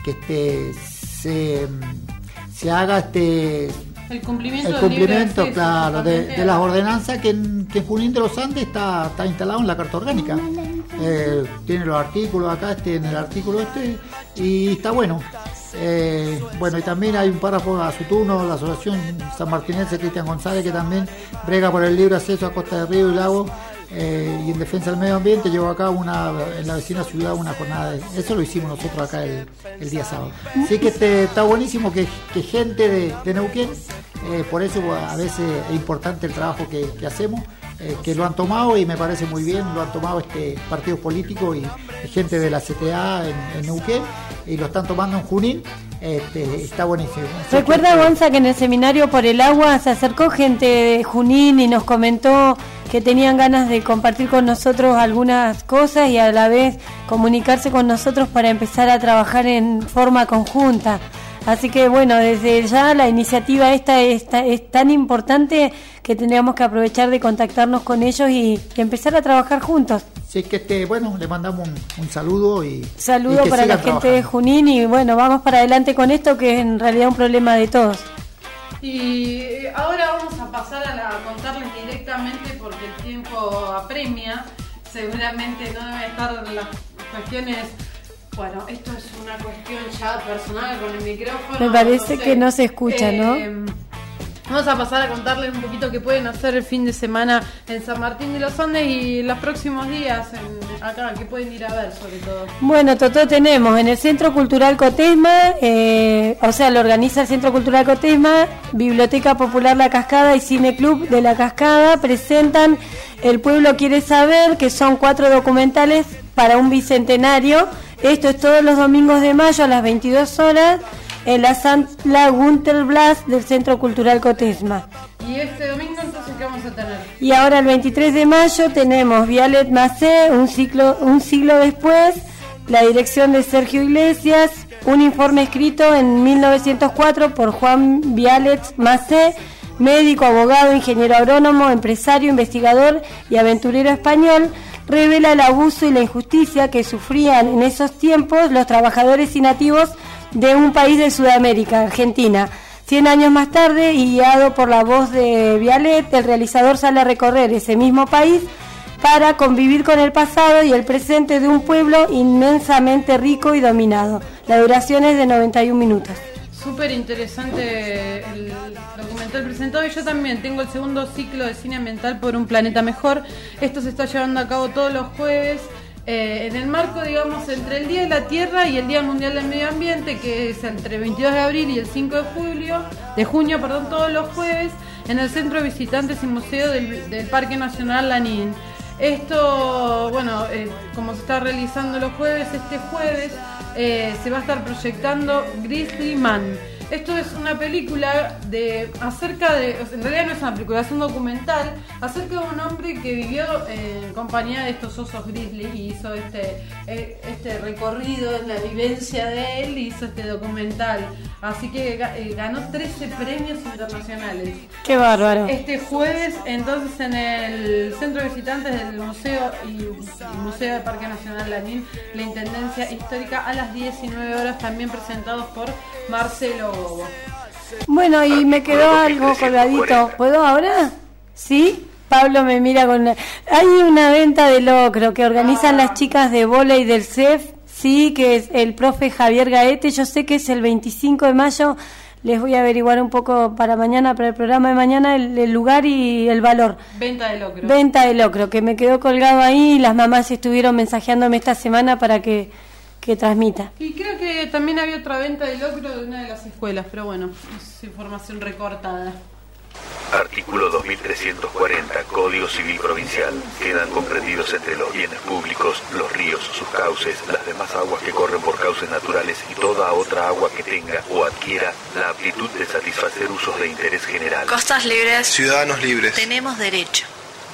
se haga el cumplimiento acceso, claro, de las ordenanzas que en Junín de los Andes está instalado en la Carta Orgánica. Tiene los artículos acá, en el artículo y está bueno. Bueno, y también hay un párrafo a su turno, la Asociación Sanmartinense Cristian González, que también brega por el libre acceso a costa de río y lago y en defensa del medio ambiente. Llevó a cabo en la vecina ciudad una jornada eso lo hicimos nosotros acá el día sábado. Así que está buenísimo que gente de Neuquén, por eso a veces es importante el trabajo que hacemos, que lo han tomado y me parece muy bien, lo han tomado partidos políticos y gente de la CTA en Neuquén y lo están tomando en Junín. Está buenísimo. Recuerda, Gonza, que en el seminario por el agua se acercó gente de Junín y nos comentó que tenían ganas de compartir con nosotros algunas cosas y a la vez comunicarse con nosotros para empezar a trabajar en forma conjunta. Así que bueno, desde ya la iniciativa esta es tan importante que tendríamos que aprovechar de contactarnos con ellos y empezar a trabajar juntos. Sí, que bueno, le mandamos un saludo saludo para la gente de Junín y bueno, vamos para adelante con esto que es en realidad un problema de todos. Y ahora vamos a pasar a contarles directamente porque el tiempo apremia, seguramente no debe estar las cuestiones. Bueno, esto es una cuestión ya personal con el micrófono. Me parece que no se escucha, ¿no? Vamos a pasar a contarles un poquito qué pueden hacer el fin de semana en San Martín de los Andes y los próximos días acá, que pueden ir a ver sobre todo. Bueno, Totó, tenemos en el Centro Cultural Cotesma, lo organiza el Centro Cultural Cotesma, Biblioteca Popular La Cascada y Cine Club de La Cascada, presentan El Pueblo Quiere Saber, que son 4 documentales para un bicentenario. Esto es todos los domingos de mayo a las 22 horas en la Sala Gunter Blas del Centro Cultural Cotesma. ¿Y este domingo entonces qué vamos a tener? Y ahora el 23 de mayo tenemos Vialet Macé, un siglo después, la dirección de Sergio Iglesias, un informe escrito en 1904 por Juan Vialet Macé, médico, abogado, ingeniero agrónomo, empresario, investigador y aventurero español, revela el abuso y la injusticia que sufrían en esos tiempos los trabajadores y nativos de un país de Sudamérica, Argentina. 100 años más tarde, y guiado por la voz de Vialet, el realizador sale a recorrer ese mismo país para convivir con el pasado y el presente de un pueblo inmensamente rico y dominado. La duración es de 91 minutos. Súper interesante el documental presentado y yo también tengo el segundo ciclo de cine ambiental por un planeta mejor. Esto se está llevando a cabo todos los jueves en el marco, digamos, entre el Día de la Tierra y el Día Mundial del Medio Ambiente, que es entre el 22 de abril y el 5 de junio, todos los jueves en el Centro de Visitantes y Museo del Parque Nacional Lanín. Esto, bueno, como se está realizando los jueves, este jueves se va a estar proyectando Grizzly Man. Esto es una película en realidad no es una película, es un documental acerca de un hombre que vivió en compañía de estos osos grizzly y hizo este recorrido en la vivencia de él y hizo este documental. Así que ganó 13 premios internacionales. ¡Qué bárbaro! Este jueves, entonces, en el Centro de Visitantes del Museo y Museo del Parque Nacional Lanín, la Intendencia Histórica, a las 19 horas, también presentados por Marcelo Bobo. Bueno, y me quedó algo colgadito. ¿Puedo ahora? ¿Sí? Pablo me mira con... Hay una venta de locro que organizan las chicas de vóley del CEF, sí, que es el profe Javier Gaete. Yo sé que es el 25 de mayo. Les voy a averiguar un poco para mañana, para el programa de mañana, el lugar y el valor. Venta de locro. Venta de locro, que me quedó colgado ahí. Las mamás estuvieron mensajeándome esta semana para que que transmita. Y creo que también había otra venta de locro de una de las escuelas, pero bueno, es información recortada. Artículo 2340, Código Civil Provincial. Quedan comprendidos entre los bienes públicos los ríos, sus cauces, las demás aguas que corren por cauces naturales y toda otra agua que tenga o adquiera la aptitud de satisfacer usos de interés general. Costas libres. Ciudadanos libres. Tenemos derecho.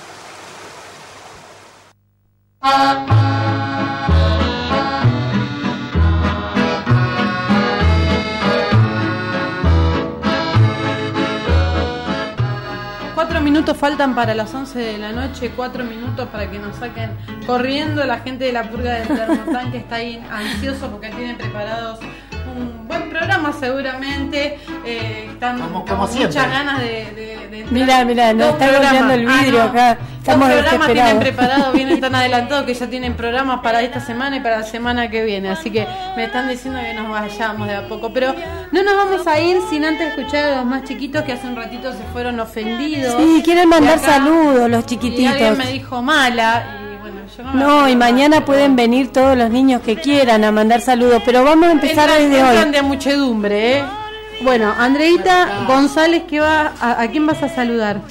Minutos faltan para las 11 de la noche, 4 minutos para que nos saquen corriendo. La gente de la purga del termotanque está ahí ansioso porque tienen preparados un buen programa seguramente. Están como muchas siempre. Ganas de Mira, nos está golpeando el vidrio acá. Estamos los programas tienen desesperados. preparados, vienen tan adelantados que ya tienen programas para esta semana y para la semana que viene. Así que me están diciendo que nos vayamos de a poco. Pero no nos vamos a ir sin antes escuchar a los más chiquitos que hace un ratito se fueron ofendidos. Sí, quieren mandar Y acá- saludos los Y chiquititos. alguien me dijo mala. Y bueno, yo no me No, y mañana pueden venir todos los niños que quieran a mandar saludos, pero vamos a empezar desde entran hoy. de muchedumbre, ¿eh? Bueno, Andreita González, ¿a quién vas a saludar?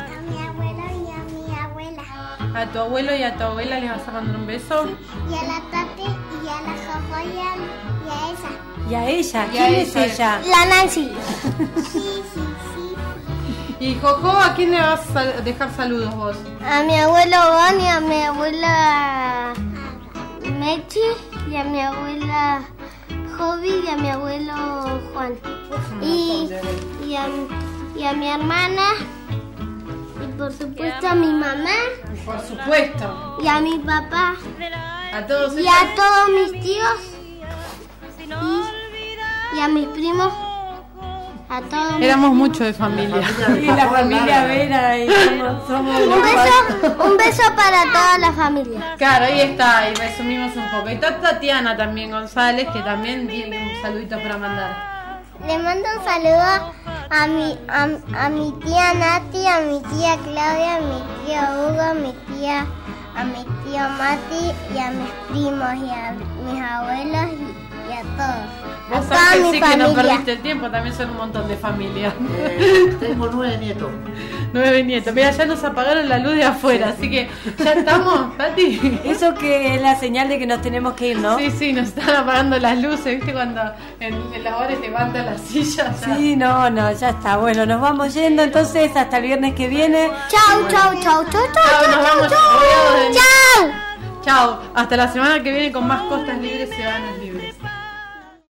A tu abuelo y a tu abuela les vas a mandar un beso. Y a la Tati, y a la Jojo, y a esa. ¿Y a ella? Y a ¿Quién es ella. ella? La Nancy. Y Jojo, ¿a quién le vas a dejar saludos vos? A mi abuelo Bon y a mi abuela Mechi y a mi abuela Jovi y a mi abuelo Juan. Y a mi hermana y por supuesto a mi mamá. Por supuesto. Y a mi papá. A todos y ellos. a todos mis tíos. Y a mis primos. A todos. Éramos mucho de familia. Sí, la familia Vera y somos Un beso para toda la familia. Claro, ahí está, y resumimos un poco. Y está Tatiana también González, que también tiene un saludito para mandar. Le mando un saludo a mi tía Nati, a mi tía Claudia, a mi tío Hugo, a mi tío Mati y a mis primos y a mis abuelos y a todos. Vos A toda sabés que mi sí que no familia. perdiste el tiempo, también son un montón de familia. Tengo 9 nietos. 9 nietos. Mira, ya nos apagaron la luz de afuera, así que ya estamos, Tati. Eso que es la señal de que nos tenemos que ir, ¿no? Sí, nos están apagando las luces, ¿viste? Cuando en los bares levantan las sillas. Ya. Sí, no, ya está. Bueno, nos vamos yendo entonces hasta el viernes que viene. Chau, chau, chau, chau, chau, Nos vamos chau, rodeados de- chau. Chao, hasta la semana que viene con más Costas Libres, Ciudadanos Libres.